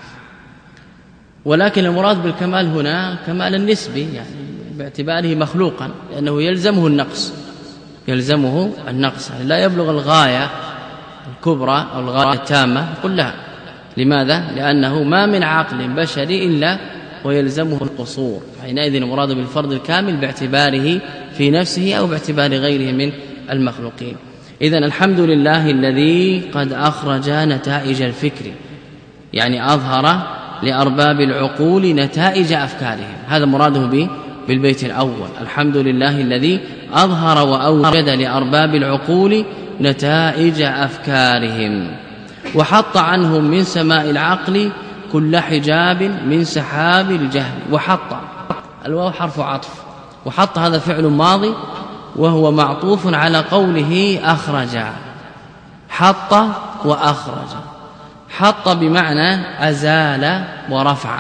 ولكن المراد بالكمال هنا كمال النسبي، يعني باعتباره مخلوقا، لأنه يلزمه النقص، يلزمه النقص، يعني لا يبلغ الغاية الكبرى أو الغاية التامة كلها. لماذا؟ لأنه ما من عقل بشري إلا ويلزمه القصور، حينئذ المراد بالفرد الكامل باعتباره في نفسه أو باعتبار غيره من المخلوقين. إذن الحمد لله الذي قد أخرج نتائج الفكر، يعني أظهر لأرباب العقول نتائج أفكارهم، هذا مراده بالبيت الأول. الحمد لله الذي أظهر وأوجد لأرباب العقول نتائج أفكارهم، وحط عنهم من سماء العقل كل حجاب من سحاب الجهل. وحط، الواو حرف عطف، وحط هذا فعل ماضي وهو معطوف على قوله أخرج. حط وأخرج. حط بمعنى أزال ورفع،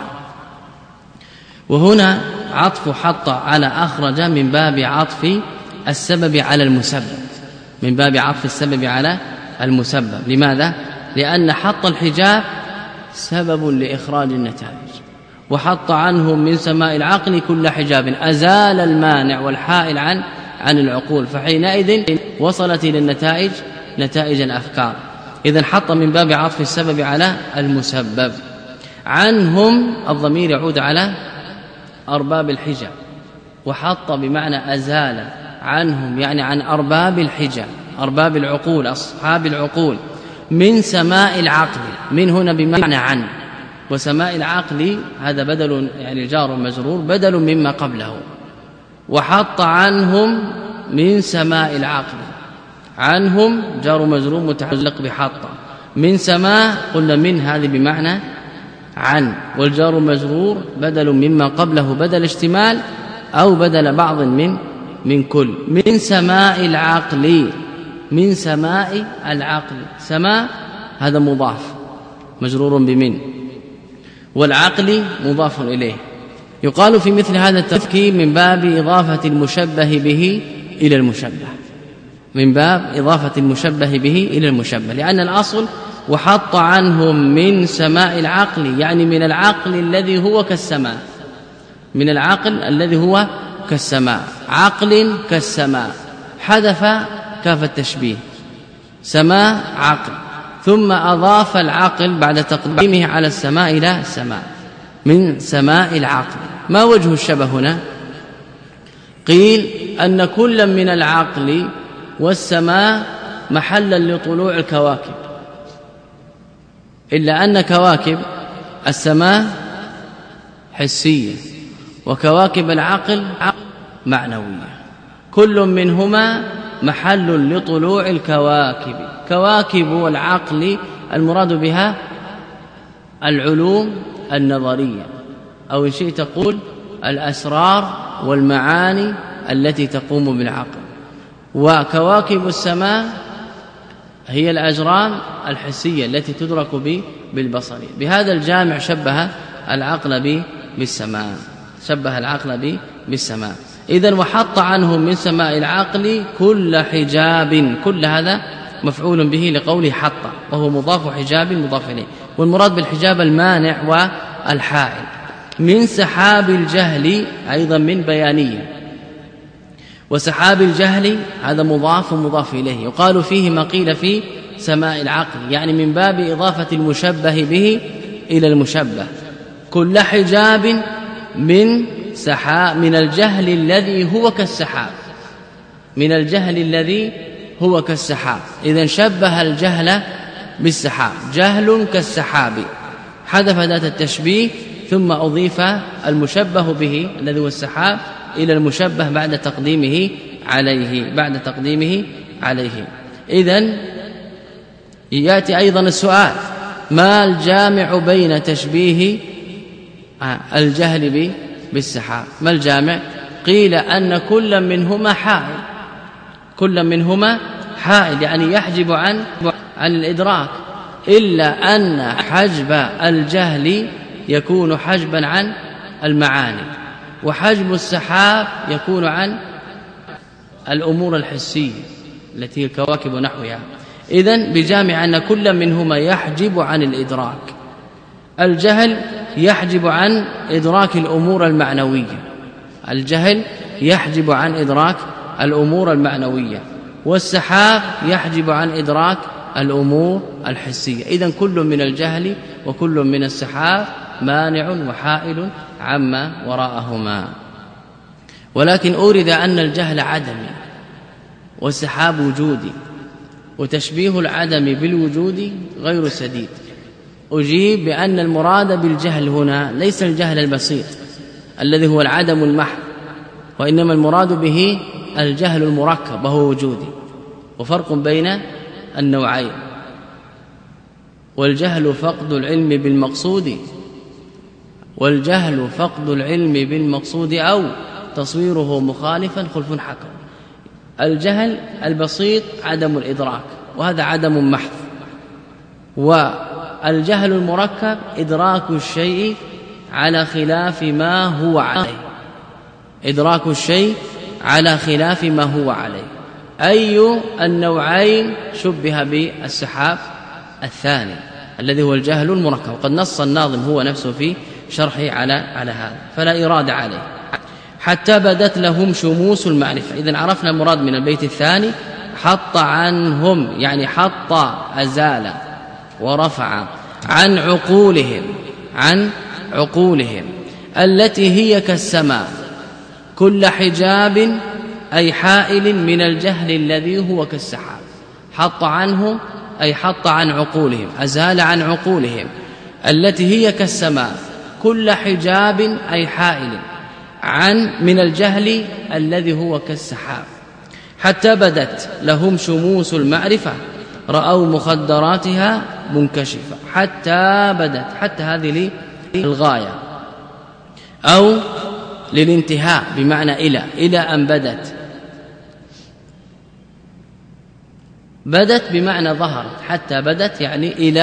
وهنا عطف حط على أخرج من باب عطف السبب على المسبب، من باب عطف السبب على المسبب. لماذا؟ لأن حط الحجاب سبب لإخراج النتائج، وحط عنهم من سماء العقل كل حجاب، أزال المانع والحائل عن العقول، فحينئذ وصلت إلى النتائج نتائج الأفكار. إذن حط من باب عطف السبب على المسبب. عنهم الضمير يعود على أرباب الحجاب، وحط بمعنى أزال عنهم يعني عن أرباب الحجاب، أرباب العقول، أصحاب العقول. من سماء العقل، من هنا بمعنى عن، وسماء العقل هذا بدل يعني جار ومجرور بدل مما قبله. وحط عنهم من سماء العقل، عنهم جار ومجرور متعلق بحط. من سماء قلنا من هذه بمعنى عن، والجار والمجرور بدل مما قبله بدل اشتمال أو بدل بعض من كل. من سماء العقل، من سماء العقل، سماء هذا مضاف مجرور بمن، والعقل مضاف إليه. يقال في مثل هذا التفكير من باب إضافة المشبه به إلى المشبه، من باب إضافة المشبه به إلى المشبه، لأن الأصل وحط عنهم من سماء العقل يعني من العقل الذي هو كالسماء، من العقل الذي هو كالسماء، عقل كالسماء، حذف كاف التشبيه، سماء عقل، ثم أضاف العقل بعد تقديمه على السماء إلى السماء، من سماء العقل. ما وجه الشبه هنا؟ قيل أن كل من العقل والسماء محلا لطلوع الكواكب، إلا أن كواكب السماء حسية وكواكب العقل معنوية، كل منهما محل لطلوع الكواكب. كواكب العقل المراد بها العلوم النظرية، أو إن شئت تقول الأسرار والمعاني التي تقوم بالعقل. وكواكب السماء هي الأجرام الحسية التي تدرك بالبصر. بهذا الجامع شبه العقل بالسماء، شبه العقل بالسماء. إذن وحط عنهم من سماء العقل كل حجاب، كل هذا مفعول به لقوله حط، وهو مضاف حجاب مضاف إليه، والمراد بالحجاب المانع والحائل. من سحاب الجهل أيضا من بيانية، وسحاب الجهل هذا مضاف مضاف إليه. يقال فيه ما قيل في سماء العقل، يعني من باب إضافة المشبه به إلى المشبه. كل حجاب من سحاب، من الجهل الذي هو كالسحاب، من الجهل الذي هو كالسحاب. إذن شبه الجهل بالسحاب، جهل كالسحاب، حذف ذات التشبيه ثم أضيف المشبه به الذي هو السحاب إلى المشبه بعد تقديمه عليه. إذن يأتي أيضا السؤال: ما الجامع بين تشبيه الجهل بالسحاب؟ ما الجامع؟ قيل أن كل منهما حائل، كل منهما حائل يعني يحجب عن الإدراك، إلا أن حجب الجهل يكون حجبا عن المعاني، وحجب السحاب يكون عن الأمور الحسية التي هي الكواكب ونحوها. إذن بجامع أن كل منهما يحجب عن الإدراك. الجهل يحجب عن إدراك الأمور المعنوية، الجهل يحجب عن إدراك الأمور المعنوية، والسحاب يحجب عن إدراك الأمور الحسية. إذن كل من الجهل وكل من السحاب مانع وحائل عما وراءهما. ولكن أورد أن الجهل عدمي والسحاب وجودي، وتشبيه العدم بالوجود غير سديد. أجيب بأن المراد بالجهل هنا ليس الجهل البسيط الذي هو العدم المحض، وإنما المراد به الجهل المركب وهو وجودي، وفرق بين النوعين. والجهل فقد العلم بالمقصود والجهل فقد العلم بالمقصود أو تصويره مخالفا خلف حكم. الجهل البسيط عدم الإدراك، وهذا عدم محض. والجهل المركب إدراك الشيء على خلاف ما هو عليه، إدراك الشيء على خلاف ما هو عليه. أي النوعين شبه بالسحاب الثاني الذي هو الجهل المركب، وقد نص الناظم هو نفسه في شرحه على هذا، فلا إرادة عليه. حتى بدت لهم شموس المعرفة. إذن عرفنا المراد من البيت الثاني، حط عنهم يعني حط أزال ورفع عن عقولهم التي هي كالسماء كل حجاب أي حائل من الجهل الذي هو كالسحاب. حط عنهم أي حط عن عقولهم، أزال عن عقولهم التي هي كالسماء كل حجاب أي حائل من الجهل الذي هو كالسحاب. حتى بدت لهم شموس المعرفة رأوا مخدراتها منكشفة. حتى بدت، حتى هذه للغاية أو للانتهاء بمعنى إلى أن بدت بمعنى ظهرت. حتى بدت يعني إلى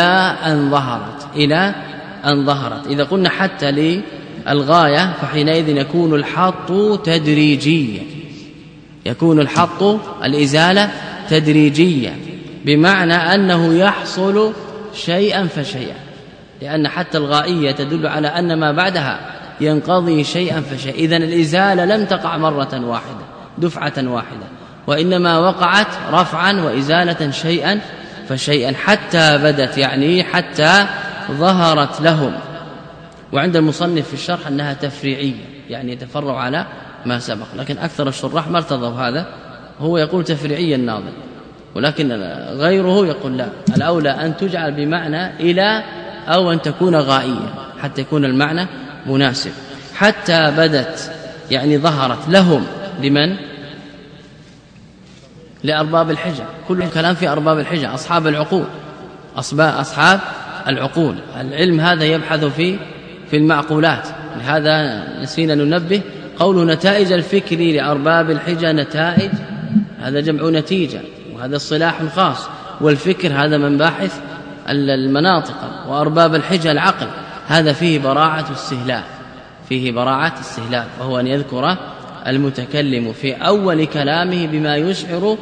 أن ظهرت. إذا قلنا حتى للغاية فحينئذ يكون الحط تدريجيا، يكون الحط الإزالة تدريجيا، بمعنى أنه يحصل شيئا فشيئا، لأن حتى الغائية تدل على أن ما بعدها ينقضي شيئا فشيئا. إذن الإزالة لم تقع مرة واحدة دفعة واحدة، وإنما وقعت رفعا وإزالة شيئا فشيئا. حتى بدت يعني حتى ظهرت لهم. وعند المصنف في الشرح أنها تفريعية، يعني يتفرع على ما سبق، لكن أكثر الشراح ما ارتضوا هذا، هو يقول تفريعيا الناظم، ولكن غيره يقول لا، الأولى أن تجعل بمعنى إلى أو أن تكون غائية حتى يكون المعنى مناسب. حتى بدت يعني ظهرت لهم، لمن؟ لأرباب الحجة. كل كلام في أرباب الحجة، أصحاب العقول، أصحاب العقول. العلم هذا يبحث في المعقولات. لهذا نسينا ننبه قوله نتائج الفكر لأرباب الحجة. نتائج هذا جمع نتيجة، وهذا الصلاح خاص، والفكر هذا من باحث المناطق، وأرباب الحجة العقل. هذا فيه براعة استهلاك، وهو أن يذكر المتكلم في أول كلامه بما يشعر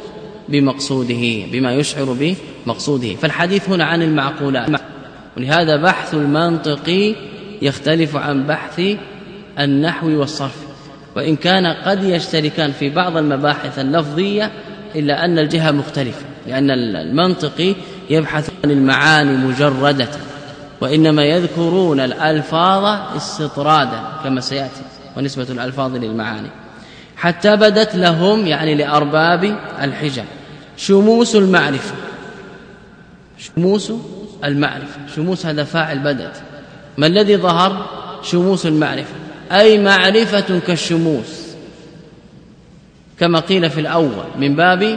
بمقصوده. فالحديث هنا عن المعقولات، ولهذا بحث المنطق يختلف عن بحث النحو والصرف، وإن كان قد يشتركان في بعض المباحث اللفظية، إلا أن الجهة مختلفة، لأن المنطق يبحث عن المعاني مجردة، وإنما يذكرون الألفاظ استطرادا كما سيأتي، ونسبة الألفاظ للمعاني. حتى بدت لهم يعني لأرباب الحجة شموس المعرفة. شموس هذا فاعل بدت. ما الذي ظهر؟ شموس المعرفة، أي معرفة كالشموس، كما قيل في الأول من باب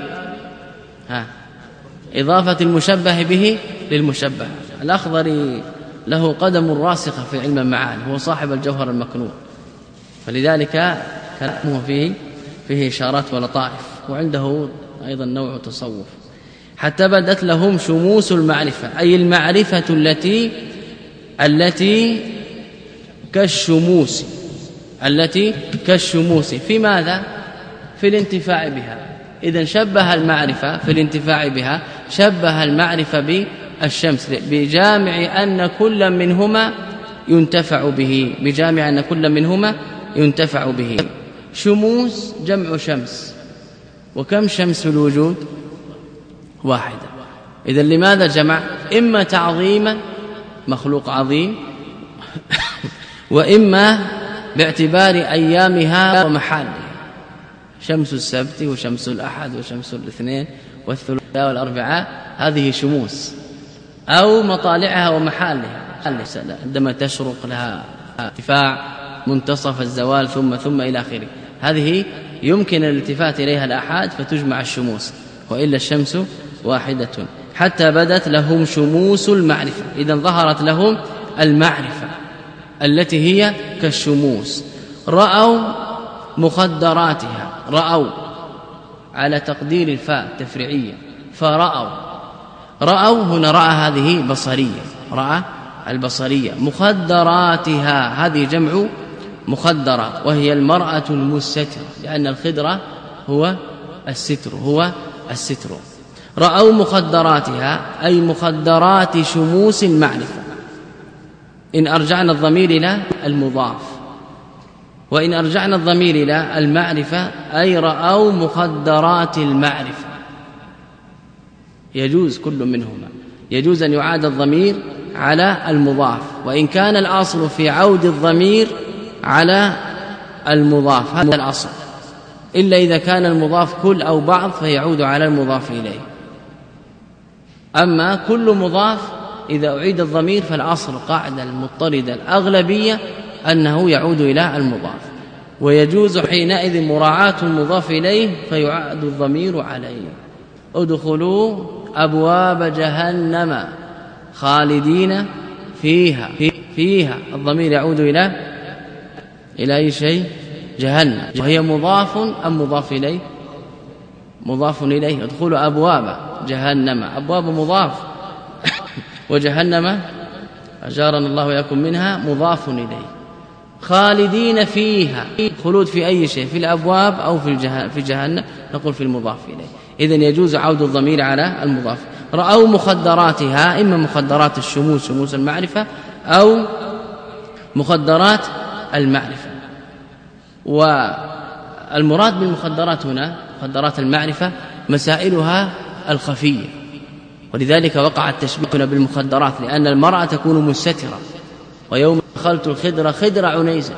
إضافة المشبه به للمشبه. الأخضري له قدم راسخة في علم المعاني، هو صاحب الجوهر المكنون، فلذلك كلامه فيه إشارات ولطائف، وعنده أيضا نوع تصوف. حتى بدت لهم شموس المعرفة، أي المعرفة التي كالشموس في ماذا؟ في الانتفاع بها. إذن شبه المعرفة في الانتفاع بها، شبه المعرفة بالشمس، بجامع أن كل منهما ينتفع به. شموس جمع شمس، وكم شمس في الوجود؟ واحدة. إذن لماذا جمع؟ إما تعظيما مخلوق عظيم، وإما باعتبار أيامها ومحالها، شمس السبت وشمس الأحد وشمس الاثنين والثلاثاء والأربعاء، هذه شموس، أو مطالعها ومحالها، عندما تشرق لها ارتفاع منتصف الزوال ثم إلى آخره، هذه يمكن الالتفات إليها الآحاد فتجمع الشموس، وإلا الشمس واحدة. حتى بدت لهم شموس المعرفة، إذن ظهرت لهم المعرفة التي هي كالشموس. رأوا مخدراتها، رأوا على تقدير الفاء تفريعية، فرأوا. رأوا هنا رأى هذه بصرية، رأى البصرية. مخدراتها هذه جمع مخدرة، وهي المرأة المستترة، لأن الخدرة هو الستر. رأوا مخدراتها أي مخدرات شموس المعرفة، إن أرجعنا الضمير إلى المضاف، وإن أرجعنا الضمير إلى المعرفة أي رأوا مخدرات المعرفة. يجوز كل منهما، يجوز أن يعاد الضمير على المضاف، وإن كان الأصل في عود الضمير على المضاف، هذا الأصل، إلا إذا كان المضاف كل أو بعض فيعود على المضاف إليه. أما كل مضاف إذا أعيد الضمير فالأصل قاعدة المضطردة الأغلبية أنه يعود إلى المضاف، ويجوز حينئذ مراعاة المضاف إليه فيعاد الضمير عليه. ادخلوا أبواب جهنم خالدين فيها الضمير يعود إلى أي شيء؟ جهنم، وهي مضاف أم مضاف إليه؟ مضاف إليه. ادخلوا أبواب جهنم، أبواب مضاف وجهنم أجارنا الله وإياكم منها مضاف إليه. خالدين فيها، خلود في أي شيء؟ في الأبواب أو في جهنم؟ نقول في المضاف إليه. إذن يجوز عود الضمير على المضاف. رأوا مخدراتها، إما مخدرات الشموس شموس المعرفة أو مخدرات المعرفة. والمراد بالمخدرات هنا مخدرات المعرفة مسائلها الخفية، ولذلك وقع التشبيه بالمخدرات، لأن المرأة تكون مستترة. ويوم دخلت الخدر خدر عنيزة،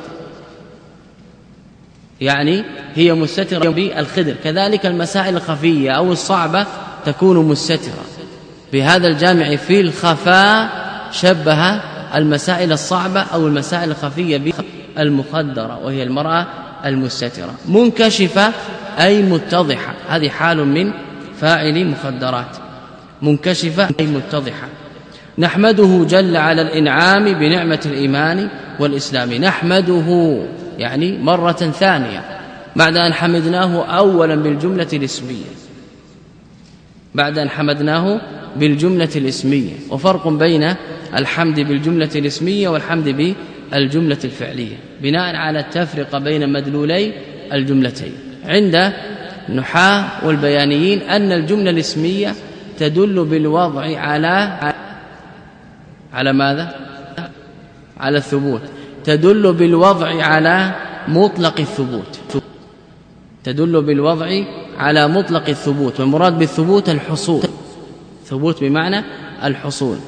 يعني هي مستترة بالخدر. كذلك المسائل الخفية أو الصعبة تكون مستترة. بهذا الجامع في الخفاء شبه المسائل الصعبة أو المسائل الخفية بالمخدرة، وهي المرأة المستترة. منكشفة أي متضحة، هذه حال من فاعل مخدرات. منكشفة أي متضحة. نحمده جل على الإنعام بنعمة الإيمان والإسلام. نحمده يعني مرة ثانية بعد أن حمدناه أولا بالجملة الاسمية، بعد أن حمدناه بالجملة الاسمية. وفرق بين الحمد بالجملة الاسمية والحمد بالجملة الفعلية بناء على التفرقة بين مدلولي الجملتين. عند النحاة والبيانيين أن الجملة الاسمية تدل بالوضع على ماذا؟ على الثبوت. تدل بالوضع على مطلق الثبوت، تدل بالوضع على مطلق الثبوت، والمراد بالثبوت الحصول، ثبوت بمعنى الحصول.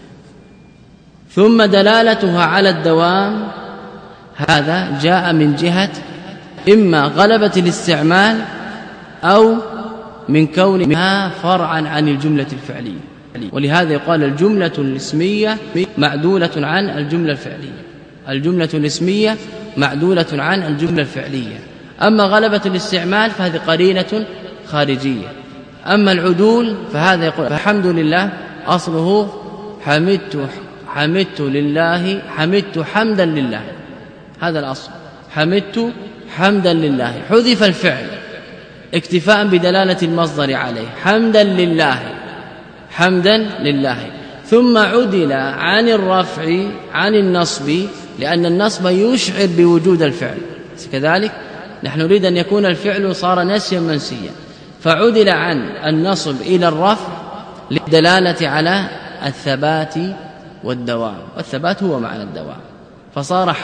ثم دلالتها على الدوام، هذا جاء من جهة إما غلبة الاستعمال أو من كونها فرعا عن الجملة الفعلية. ولهذا يقال الجملة الاسمية معدولة عن الجملة الفعلية، الجملة الاسمية معدولة عن الجملة الفعلية. أما غلبة الاستعمال فهذه قرينة خارجية. أما العدول فهذا يقول الحمد لله أصله حمدت لله، حمدت حمدا لله، هذا الأصل، حمدت حمدا لله. حذف الفعل اكتفاء بدلالة المصدر عليه، حمدا لله، حمدا لله. ثم عدل عن الرفع عن النصب، لأن النصب يشعر بوجود الفعل. كذلك نحن نريد أن يكون الفعل صار نسيا منسيا، فعدل عن النصب إلى الرفع للدلالة على الثبات والدوام، والثبات هو معنى الدوام، فصار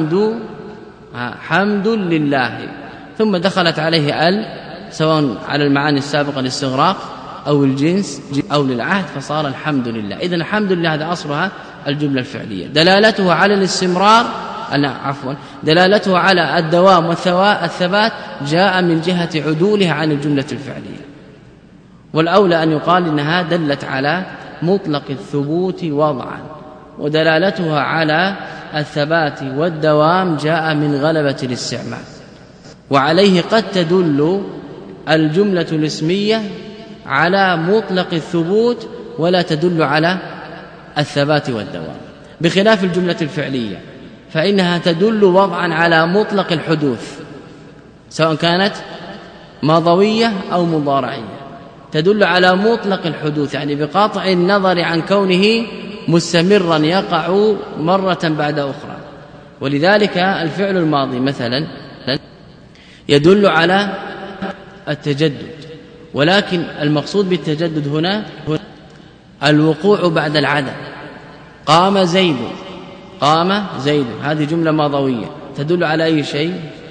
حمد لله. ثم دخلت عليه سواء على المعاني السابقة الاستغراق أو الجنس أو للعهد، فصار الحمد لله. إذن الحمد لله هذا أصلها الجملة الفعلية. دلالتها على الاستمرار، دلالتها على الدوام والثبات جاء من جهة عدولها عن الجملة الفعلية. والأولى أن يقال إنها دلت على مطلق الثبوت وضعا، ودلالتها على الثبات والدوام جاء من غلبة الاستعمال. وعليه قد تدل الجملة الاسمية على مطلق الثبوت ولا تدل على الثبات والدوام، بخلاف الجملة الفعلية فإنها تدل وضعا على مطلق الحدوث سواء كانت ماضوية أو مضارعية، تدل على مطلق الحدوث يعني بقاطع النظر عن كونه مستمرا يقع مرة بعد أخرى. ولذلك الفعل الماضي مثلا يدل على التجدد، ولكن المقصود بالتجدد هنا الوقوع بعد العدم. قام زيد، قام زيد، هذه جملة ماضوية تدل على أي شيء؟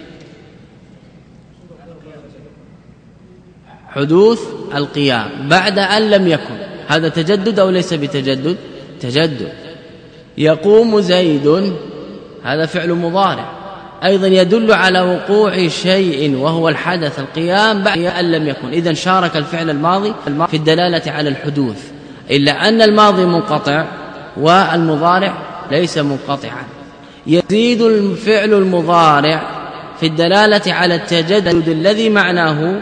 حدوث القيام بعد أن لم يكن، هذا تجدد أو ليس بتجدد؟ تجدد. يقوم زيد، هذا فعل مضارع أيضا يدل على وقوع شيء وهو الحدث القيام بعد أن لم يكن. إذن شارك الفعل الماضي في الدلالة على الحدوث، إلا أن الماضي منقطع والمضارع ليس منقطعا. يزيد الفعل المضارع في الدلالة على التجدد الذي معناه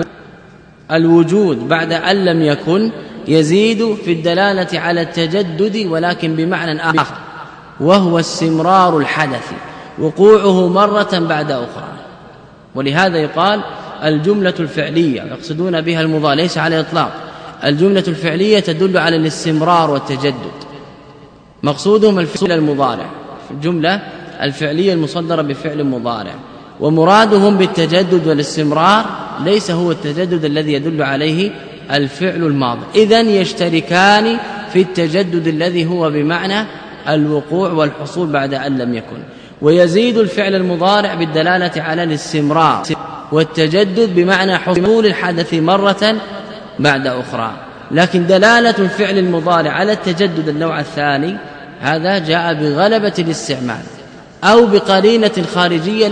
الوجود بعد أن لم يكن، يزيد في الدلالة على التجدد ولكن بمعنى آخر، وهو استمرار الحدث، وقوعه مرة بعد أخرى. ولهذا يقال الجملة الفعلية، يقصدون بها المضارع ليس على الإطلاق، الجملة الفعلية تدل على الاستمرار والتجدد، مقصودهم الفعل المضارع، الجملة الفعلية المصدرة بفعل مضارع، ومرادهم بالتجدد والاستمرار ليس هو التجدد الذي يدل عليه الفعل الماضي. إذن يشتركان في التجدد الذي هو بمعنى الوقوع والحصول بعد أن لم يكن. ويزيد الفعل المضارع بالدلالة على الاستمرار والتجدد بمعنى حصول الحدث مرة بعد أخرى. لكن دلالة الفعل المضارع على التجدد النوع الثاني هذا جاء بغلبة الاستعمال أو بقرينة خارجية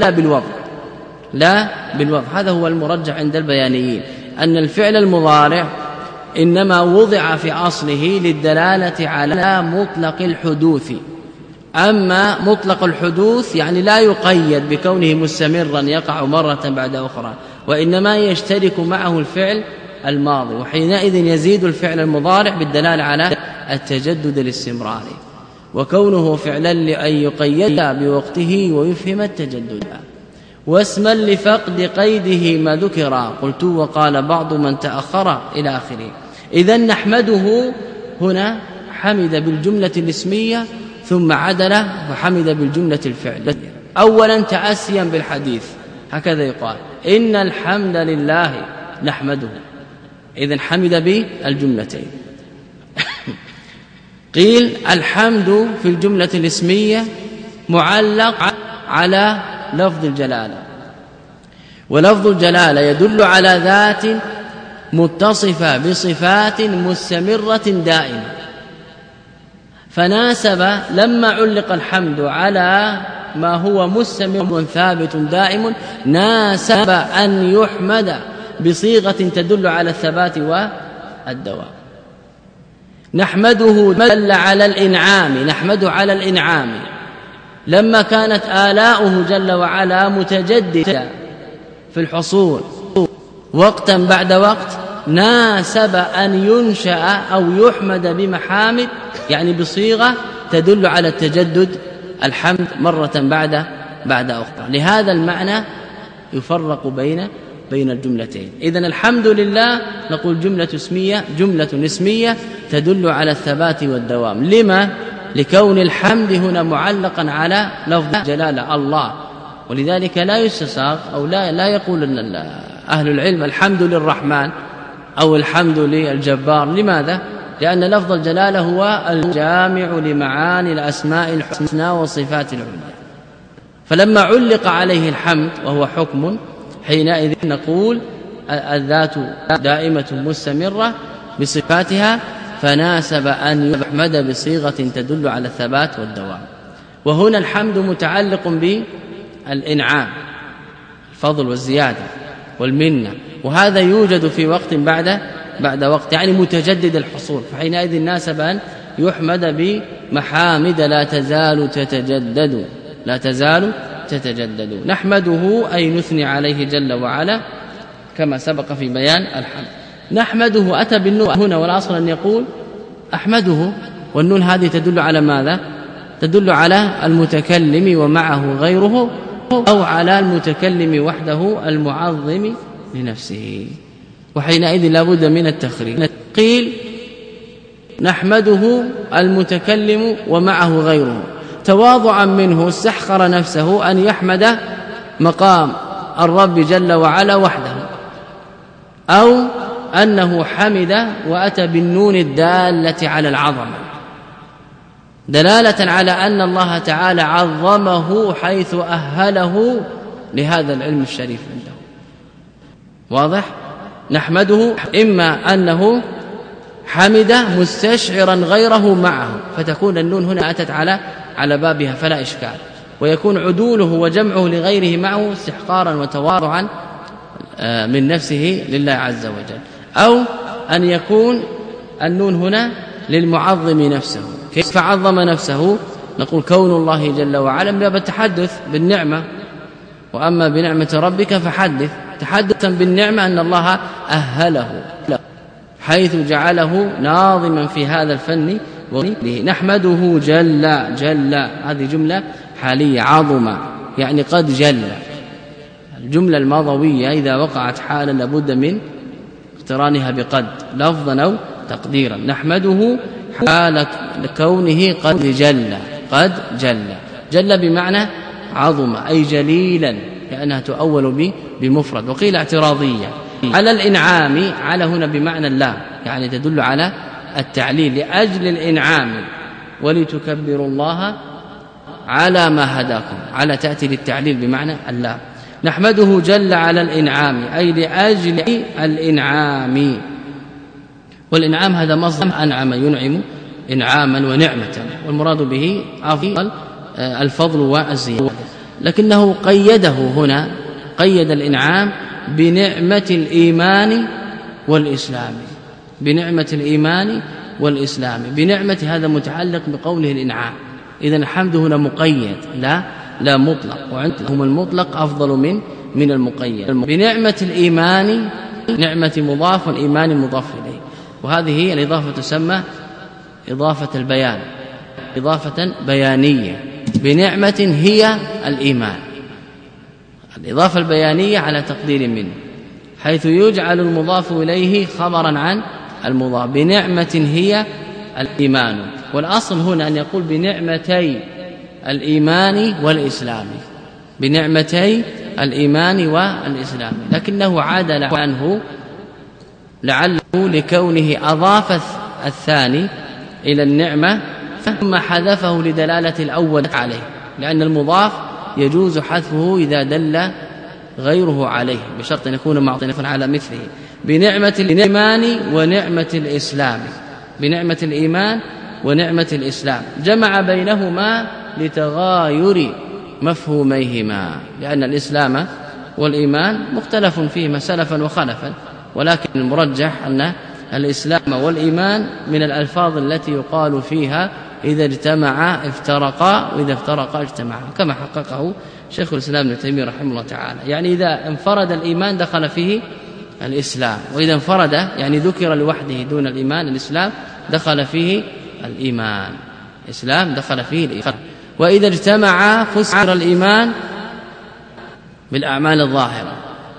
لا بالوضع. هذا هو المرجح عند البيانيين، أن الفعل المضارع إنما وضع في أصله للدلالة على مطلق الحدوث. أما مطلق الحدوث يعني لا يقيد بكونه مستمرا يقع مرة بعد أخرى، وإنما يشترك معه الفعل الماضي، وحينئذ يزيد الفعل المضارع بالدلالة على التجدد الاستمراري، وكونه فعلا لأن يقيد بوقته ويفهم التجدد. واسما لفقد قيده ما ذكر قلت وقال بعض من تأخر إلى آخره. إذن نحمده هنا حمد بالجملة الاسمية ثم عدل وحمد بالجملة الفعلية. أولا تأسيا بالحديث هكذا يقال إن الحمد لله نحمده، إذن حمد بالجملتين. قيل الحمد في الجملة الاسمية معلق على لفظ الجلالة، ولفظ الجلالة يدل على ذات متصفة بصفات مستمرة دائمة، فناسب لما علق الحمد على ما هو مستمر ثابت دائم ناسب أن يحمد بصيغة تدل على الثبات والدوام. نحمده دل على الإنعام، نحمده على الإنعام لما كانت آلاؤه جل وعلا متجددة في الحصول وقتا بعد وقت، ناسب أن ينشأ أو يحمد بمحامد يعني بصيغة تدل على التجدد الحمد مرة بعد أخرى. لهذا المعنى يفرق بين الجملتين. إذن الحمد لله نقول جملة اسمية تدل على الثبات والدوام. لما؟ لكون الحمد هنا معلقا على لفظ جلالة الله، ولذلك لا يستساغ أو لا يقول أن أهل العلم الحمد للرحمن أو الحمد للجبار. لماذا؟ لأن لفظ الجلالة هو الجامع لمعاني الأسماء الحسنى والصفات العليا، فلما علق عليه الحمد وهو حكم حينئذ نقول الذات دائمة مستمرة بصفاتها، فناسب أن يحمد بصيغة تدل على الثبات والدوام. وهنا الحمد متعلق بالإنعام، الفضل والزيادة والمنة، وهذا يوجد في وقت بعد وقت يعني متجدد الحصول، فحينئذ ناسب أن يحمد بمحامد لا تزال تتجدد. نحمده أي نثني عليه جل وعلا كما سبق في بيان الحمد. نحمده أتى بالنون هنا، والأصل أن يقول أحمده، والنون هذه تدل على ماذا؟ تدل على المتكلم ومعه غيره أو على المتكلم وحده المعظم لنفسه، وحينئذ لا بد من التخريج. قيل نحمده المتكلم ومعه غيره تواضعا منه استحقر نفسه أن يحمد مقام الرب جل وعلا وحده، أو أنه حمد وأتى بالنون الدالة على العظمة دلالة على أن الله تعالى عظمه حيث أهله لهذا العلم الشريف عنده. واضح؟ نحمده إما أنه حمد مستشعرا غيره معه، فتكون النون هنا أتت على بابها فلا إشكال، ويكون عدوله وجمعه لغيره معه استحقارا وتواضعا من نفسه لله عز وجل، أو أن يكون النون هنا للمعظم نفسه. كيف عظم نفسه؟ نقول كون الله جل وعلا من باب التحدث بالنعمة، وأما بنعمة ربك فحدث تحدثا بالنعمة أن الله أهله حيث جعله ناظما في هذا الفن. نحمده جل هذه جملة حالية عظم يعني قد جل. الجملة الماضوية إذا وقعت حالا لابد من اقترانها بقد لفظا أو تقديرا. نحمده حال كونه قد جل بمعنى عظم أي جليلا، لأنها تؤول بمفرد. وقيل اعتراضية. على الإنعام، على هنا بمعنى الله، يعني تدل على التعليل لأجل الإنعام، ولتكبروا الله على ما هداكم. على تأتي للتعليل بمعنى الله. نحمده جل على الإنعام أي لأجل الإنعام، والإنعام هذا مصدر أنعم ينعم إنعاما ونعمة، والمراد به أفضل الفضل والزيادة، لكنه قيده هنا، قيد الإنعام بنعمة الإيمان والإسلام. بنعمة الإيمان والإسلام، بنعمة هذا متعلق بقوله الإنعام. إذن الحمد هنا مقيد لا مطلق، وعندهم المطلق أفضل من المقيد. بنعمة الإيمان، نعمة مضاف والإيمان مضاف إليه، وهذه الإضافة تسمى إضافة البيان، إضافة بيانية. بنعمة هي الإيمان، الإضافة البيانية على تقدير منه، حيث يجعل المضاف إليه خبرا عن المضاف. بنعمة هي الإيمان، والأصل هنا أن يقول بنعمتي الإيمان والإسلام، بنعمتي الإيمان والإسلام، لكنه عدل عنه لعله لكونه أضاف الثاني إلى النعمة ثم حذفه لدلالة الأول عليه، لأن المضاف يجوز حذفه إذا دل غيره عليه بشرط أن يكون معطوفا على مثله. بنعمة الإيمان ونعمة الإسلام، بنعمة الإيمان ونعمة الإسلام، جمع بينهما لتغاير مفهوميهما، لأن الإسلام والإيمان مختلف فيهما سلفا وخلفا، ولكن المرجح أن الإسلام والإيمان من الألفاظ التي يقال فيها إذا اجتمعا افترقا وإذا افترقا اجتمعا، كما حققه شيخ الإسلام ابن تيمية رحمه الله تعالى. يعني إذا انفرد الإيمان دخل فيه الإسلام، وإذا انفرد يعني ذكر لوحده دون الإيمان الإسلام دخل فيه الإيمان، الإسلام دخل فيه الإيمان. وإذا اجتمعا فسر الإيمان بالأعمال الظاهرة،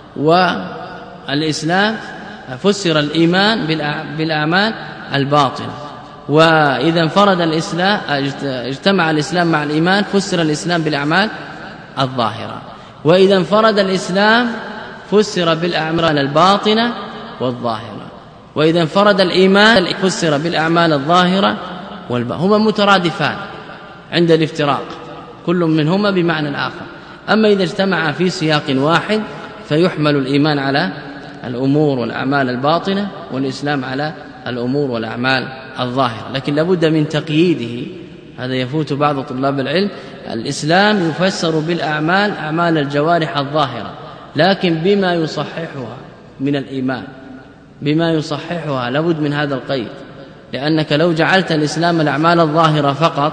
والإسلام فسر الإيمان بالأعمال الباطنة. وإذا انفرد الإسلام اجتمع الإسلام مع الإيمان فسر الإسلام بالأعمال الظاهرة، وإذا انفرد الإسلام فسر بالأعمال الباطنة والظاهرة، وإذا انفرد الإيمان فسر بالأعمال الظاهرة هما مترادفان عند الافتراق، كل منهما بمعنى الآخر. أما إذا اجتمع في سياق واحد فيحمل الإيمان على الأمور والأعمال الباطنة، والإسلام على الأمور والأعمال الظاهرة، لكن لابد من تقييده. هذا يفوت بعض طلاب العلم. الإسلام يفسر بالأعمال أعمال الجوارح الظاهرة، لكن بما يصححها من الإيمان، بما يصححها لابد من هذا القيد، لأنك لو جعلت الإسلام الأعمال الظاهرة فقط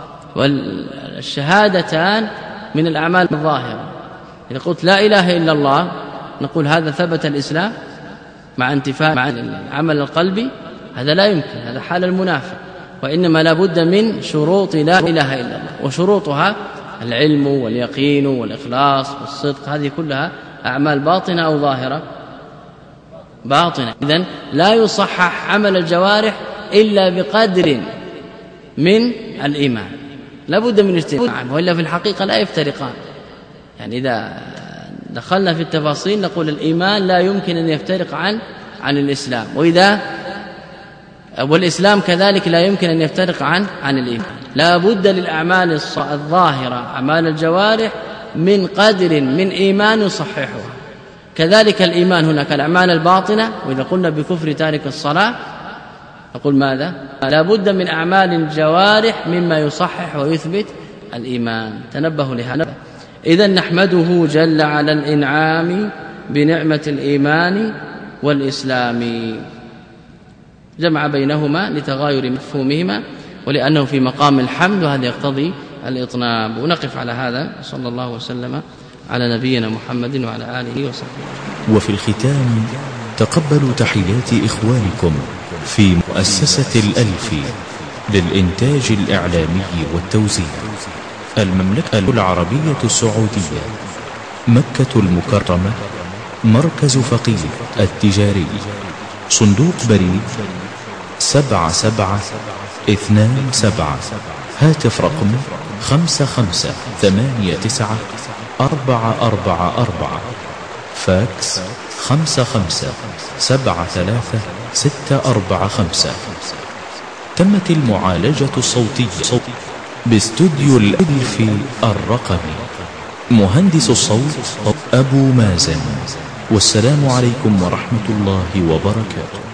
والشهادتان من الأعمال الظاهرة، إذا قلت لا إله إلا الله نقول هذا ثبت الإسلام مع انتفاء مع العمل القلبي، هذا لا يمكن، هذا حال المنافق. وإنما لا بد من شروط لا إله إلا الله، وشروطها العلم واليقين والإخلاص والصدق، هذه كلها أعمال باطنة أو ظاهرة؟ باطنة. إذن لا يصحح عمل الجوارح إلا بقدر من الإيمان، لا بد من اجتماع، وإلا في الحقيقة لا يفترقان. يعني إذا دخلنا في التفاصيل نقول الإيمان لا يمكن أن يفترق عن الإسلام، والإسلام كذلك لا يمكن أن يفترق عن الإيمان. لا بد للأعمال الظاهرة أعمال الجوارح من قدر من إيمان يصححها، كذلك الإيمان هناك الأعمال الباطنة. وإذا قلنا بكفر تارك الصلاة نقول ماذا؟ لا بد من أعمال الجوارح مما يصحح ويثبت الإيمان. تنبهوا لهذا. إذن نحمده جل على الإنعام بنعمة الإيمان والإسلام، جمع بينهما لتغاير مفهومهما ولأنه في مقام الحمد، وهذا يقتضي الإطناب. ونقف على هذا، صلى الله وسلم على نبينا محمد وعلى آله وصحبه. وفي الختام تقبلوا تحيات إخوانكم في مؤسسة الألفي للإنتاج الإعلامي والتوزيع، المملكة العربية السعودية، مكة المكرمة، مركز فقيه التجاري، صندوق بريد 7727، هاتف رقم 55894444، فاكس 55733645. تمت المعالجة الصوتية باستوديو الألفي الرقمي، مهندس الصوت أبو مازن. والسلام عليكم ورحمة الله وبركاته.